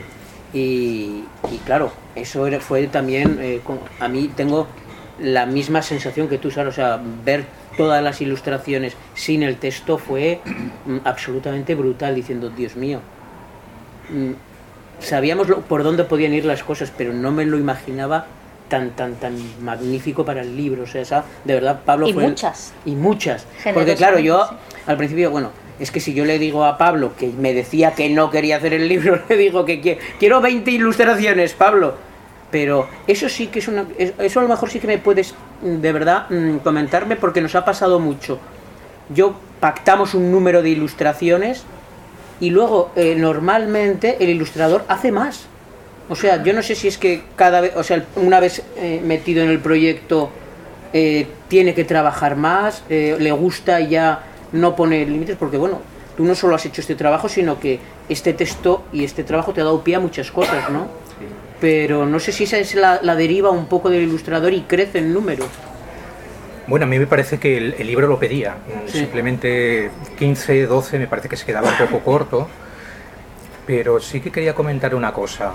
y, y claro, eso era, fue también, eh, con, a mí tengo la misma sensación que tú, Sara, o sea, ver todas las ilustraciones sin el texto fue mm, absolutamente brutal, diciendo, Dios mío, mm, sabíamos lo, por dónde podían ir las cosas, pero no me lo imaginaba tan tan tan magnífico para el libro. O sea, esa, de verdad, Pablo y fue... muchas. El, y muchas. Porque claro, yo sí. al principio, bueno, es que si yo le digo a Pablo, que me decía que no quería hacer el libro, le digo que quiero, quiero veinte ilustraciones, Pablo. Pero eso sí que es una... Eso a lo mejor sí que me puedes, de verdad, comentarme, porque nos ha pasado mucho. Yo pactamos un número de ilustraciones y luego, eh, normalmente, el ilustrador hace más. O sea, yo no sé si es que cada vez... O sea, una vez eh, metido en el proyecto, eh, tiene que trabajar más, eh, le gusta ya no poner límites, porque, bueno, tú no solo has hecho este trabajo, sino que este texto y este trabajo te ha dado pie a muchas cosas, ¿no? Pero no sé si esa es la, la deriva un poco del ilustrador y crece en número. Bueno, a mí me parece que el, el libro lo pedía. Sí. Simplemente quince, doce me parece que se quedaba un poco corto. Pero sí que quería comentar una cosa.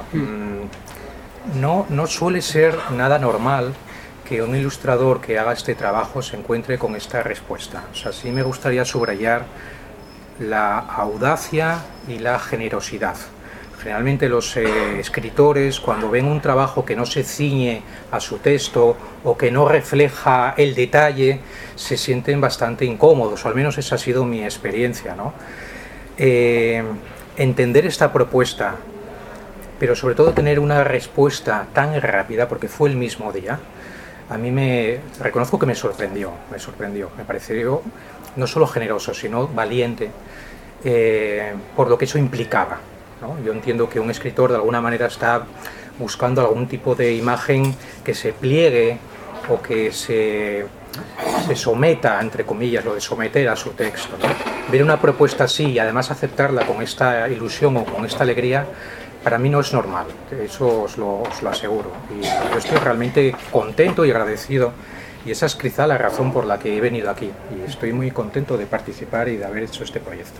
Mm. No, no suele ser nada normal que un ilustrador que haga este trabajo se encuentre con esta respuesta. O sea, sí me gustaría subrayar la audacia y la generosidad. Generalmente los eh, escritores, cuando ven un trabajo que no se ciñe a su texto o que no refleja el detalle, se sienten bastante incómodos, o al menos esa ha sido mi experiencia, ¿no? Eh, entender esta propuesta pero sobre todo tener una respuesta tan rápida, porque fue el mismo día, a mí me reconozco que me sorprendió, me sorprendió, me pareció no solo generoso, sino valiente, eh, por lo que eso implicaba, ¿no? Yo entiendo que un escritor de alguna manera está buscando algún tipo de imagen que se pliegue o que se, se someta, entre comillas, lo de someter a su texto, ¿no? Ver una propuesta así y además aceptarla con esta ilusión o con esta alegría, para mí no es normal, eso os lo, os lo aseguro. Y yo estoy realmente contento y agradecido, y esa es quizá la razón por la que he venido aquí, y estoy muy contento de participar y de haber hecho este proyecto.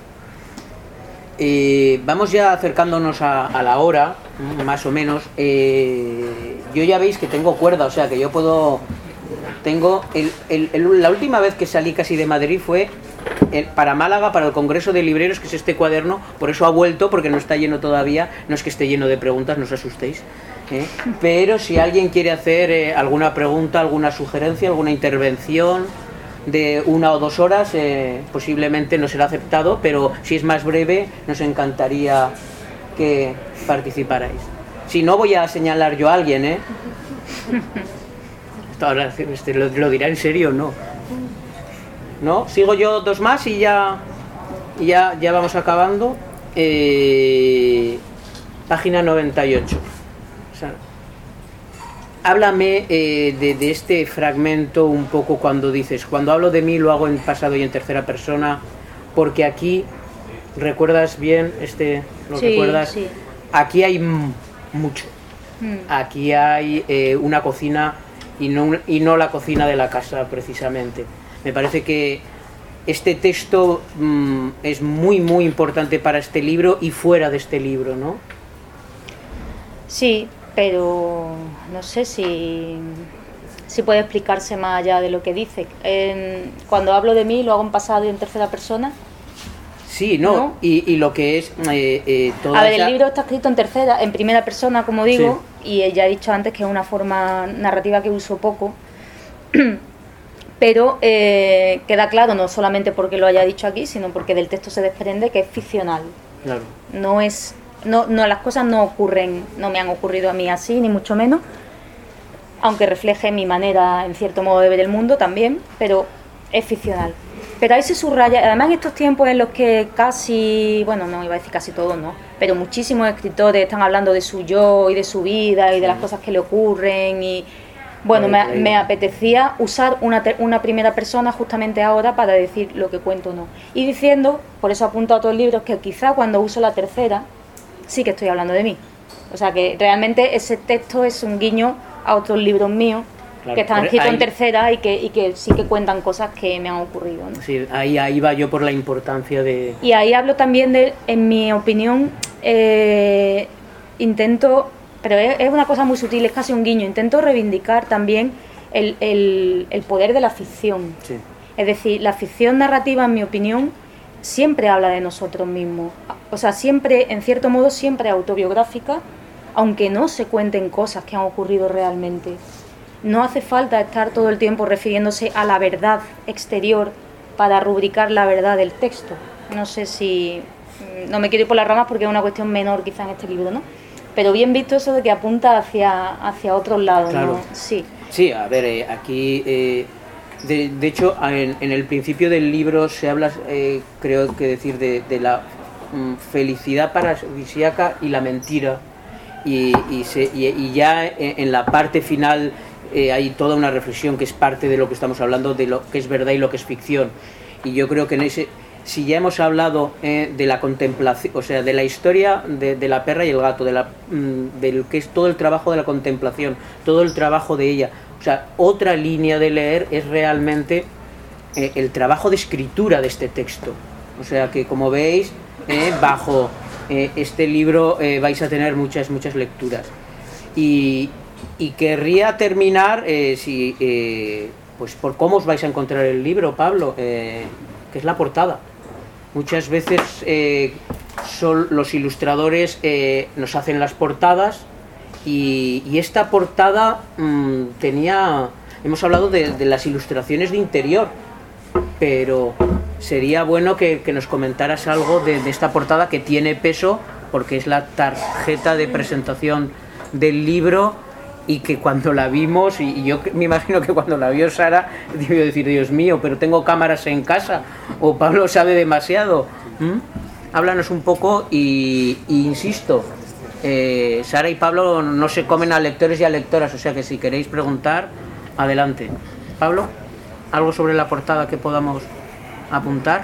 Eh, vamos ya acercándonos a, a la hora, más o menos. Eh, yo ya veis que tengo cuerda, o sea que yo puedo... Tengo el, el, el, la última vez que salí casi de Madrid fue el, para Málaga, para el Congreso de Libreros, que es este cuaderno, por eso ha vuelto, porque no está lleno todavía, no es que esté lleno de preguntas, no os asustéis, ¿eh? Pero si alguien quiere hacer eh, alguna pregunta, alguna sugerencia, alguna intervención de una o dos horas, eh, posiblemente no será aceptado, pero si es más breve, nos encantaría que participarais. Si no, voy a señalar yo a alguien, ¿eh? Ahora, este, ¿lo, ¿lo dirá en serio o no? ¿No? Sigo yo dos más y ya, ya, ya vamos acabando. Eh, página noventa y ocho. O sea, háblame eh, de, de este fragmento un poco cuando dices, cuando hablo de mí lo hago en pasado y en tercera persona, porque aquí, ¿recuerdas bien este? ¿Lo sí, recuerdas? Sí. Aquí hay mucho. Mm. Aquí hay eh, una cocina y no, y no la cocina de la casa, precisamente. Me parece que este texto mmm, es muy, muy importante para este libro y fuera de este libro, ¿no? Sí, pero no sé si, si puede explicarse más allá de lo que dice. Eh, cuando hablo de mí, lo hago en pasado y en tercera persona. Sí, no, ¿no? Y, y lo que es eh, eh, toda A ver, esa... el libro está escrito en tercera, en primera persona, como digo, sí. Y ya he dicho antes que es una forma narrativa que uso poco, pero eh, queda claro, no solamente porque lo haya dicho aquí, sino porque del texto se desprende que es ficcional. Claro. No es, no, no, las cosas no ocurren, no me han ocurrido a mí así, ni mucho menos, aunque refleje mi manera, en cierto modo, de ver el mundo también, pero es ficcional. Pero ahí se subraya, además en estos tiempos en los que casi, bueno, no iba a decir casi todos, no, pero muchísimos escritores están hablando de su yo y de su vida y de las cosas que le ocurren y, bueno, me, me apetecía usar una, una primera persona justamente ahora para decir lo que cuento o no. Y diciendo, por eso apunto a otros libros, que quizá cuando uso la tercera sí que estoy hablando de mí. O sea que realmente ese texto es un guiño a otros libros míos. Claro, que están escritos en tercera y que, y que sí que cuentan cosas que me han ocurrido, ¿no? Sí, ahí, ahí va yo por la importancia de... Y ahí hablo también de, en mi opinión, eh, intento, pero es, es una cosa muy sutil, es casi un guiño, intento reivindicar también el, el, el poder de la ficción. Sí. Es decir, la ficción narrativa, en mi opinión, siempre habla de nosotros mismos. O sea, siempre, en cierto modo, siempre autobiográfica, aunque no se cuenten cosas que han ocurrido realmente. No hace falta estar todo el tiempo refiriéndose a la verdad exterior para rubricar la verdad del texto. No sé si... No me quiero ir por las ramas porque es una cuestión menor quizá en este libro, ¿no? Pero bien visto eso de que apunta hacia, hacia otros lados, claro. ¿no? Sí. Sí, a ver, eh, aquí... Eh, de, de hecho, en, en el principio del libro se habla, eh, creo que decir, de, de la mm, felicidad paradisíaca y la mentira. Y, y, se, y, y ya en, en la parte final... Eh, hay toda una reflexión que es parte de lo que estamos hablando, de lo que es verdad y lo que es ficción. Y yo creo que en ese, si ya hemos hablado eh, de la contemplación, o sea, de la historia de, de la perra y el gato, de la, mm, del que es todo el trabajo de la contemplación, todo el trabajo de ella, o sea, otra línea de leer es realmente eh, el trabajo de escritura de este texto. O sea que, como veis, eh, bajo eh, este libro eh, vais a tener muchas, muchas lecturas. Y Y querría terminar, eh, si, eh, pues por cómo os vais a encontrar el libro, Pablo, eh, que es la portada. Muchas veces eh, son los ilustradores eh, nos hacen las portadas y, y esta portada mmm, tenía, hemos hablado de, de las ilustraciones de interior, pero sería bueno que, que nos comentaras algo de, de esta portada que tiene peso porque es la tarjeta de presentación del libro, y que cuando la vimos, y yo me imagino que cuando la vio Sara, debió decir, Dios mío, pero tengo cámaras en casa, o Pablo sabe demasiado. ¿Mm? Háblanos un poco y, y insisto, eh, Sara y Pablo no se comen a lectores y a lectoras, o sea que si queréis preguntar, adelante. Pablo, ¿algo sobre la portada que podamos apuntar?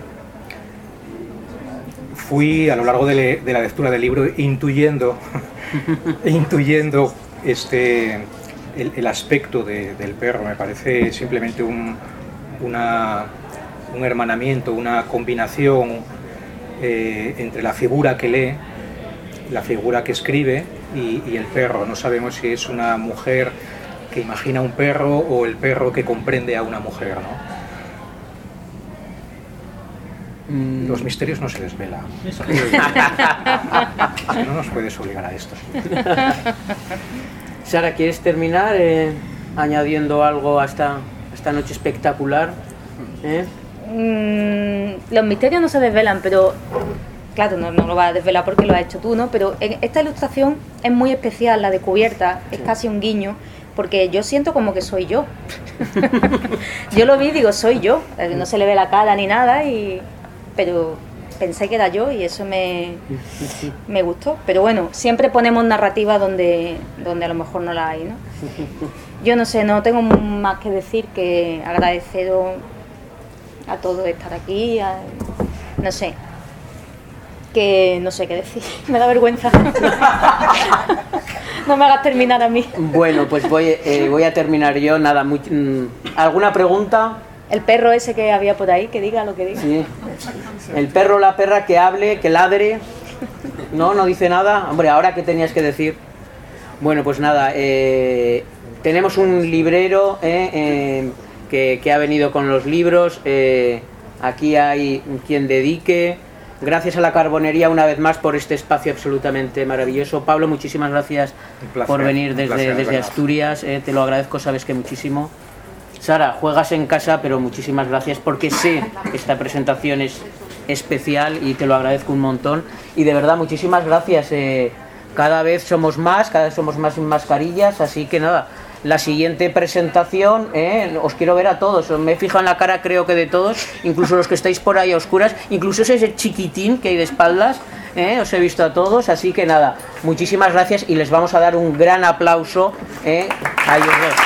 Fui a lo largo de, le, de la lectura del libro intuyendo, intuyendo este, el, el aspecto de, del perro. Me parece simplemente un, una, un hermanamiento, una combinación eh, entre la figura que lee, la figura que escribe y, y el perro. No sabemos si es una mujer que imagina un perro o el perro que comprende a una mujer, ¿no? Los misterios no se desvelan. No nos puedes obligar a esto. Sara, ¿quieres terminar eh, añadiendo algo a esta, a esta noche espectacular? ¿Eh? Mm, los misterios no se desvelan, pero claro, no, no lo vas a desvelar porque lo has hecho tú, ¿no? Pero en esta ilustración es muy especial, la de cubierta, es casi un guiño, porque yo siento como que soy yo. Yo lo vi y digo, soy yo, no se le ve la cara ni nada, y pero pensé que era yo y eso me, me gustó. Pero bueno, siempre ponemos narrativa donde, donde a lo mejor no la hay, ¿no? Yo no sé, no tengo más que decir que agradeceros a todos estar aquí, a, no sé, que no sé qué decir, me da vergüenza. No me hagas terminar a mí. Bueno, pues voy, eh, voy a terminar yo, nada, muy, ¿alguna pregunta? El perro ese que había por ahí, que diga lo que diga. Sí. El perro o la perra que hable, que ladre. No, no dice nada. Hombre, ahora qué tenías que decir. Bueno, pues nada, eh, tenemos un librero eh, eh, que, que ha venido con los libros. Eh, aquí hay quien dedique. Gracias a la Carbonería una vez más por este espacio absolutamente maravilloso. Pablo, muchísimas gracias placer, por venir desde, placer, desde Asturias. Eh, te lo agradezco, sabes que muchísimo. Sara, juegas en casa, pero muchísimas gracias porque sé que esta presentación es especial y te lo agradezco un montón. Y de verdad, muchísimas gracias. Eh, cada vez somos más, cada vez somos más sin mascarillas, así que nada, la siguiente presentación, eh, os quiero ver a todos. Me he fijado en la cara, creo que de todos, incluso los que estáis por ahí a oscuras, incluso ese chiquitín que hay de espaldas. Eh, os he visto a todos, así que nada, muchísimas gracias y les vamos a dar un gran aplauso eh, a ellos dos.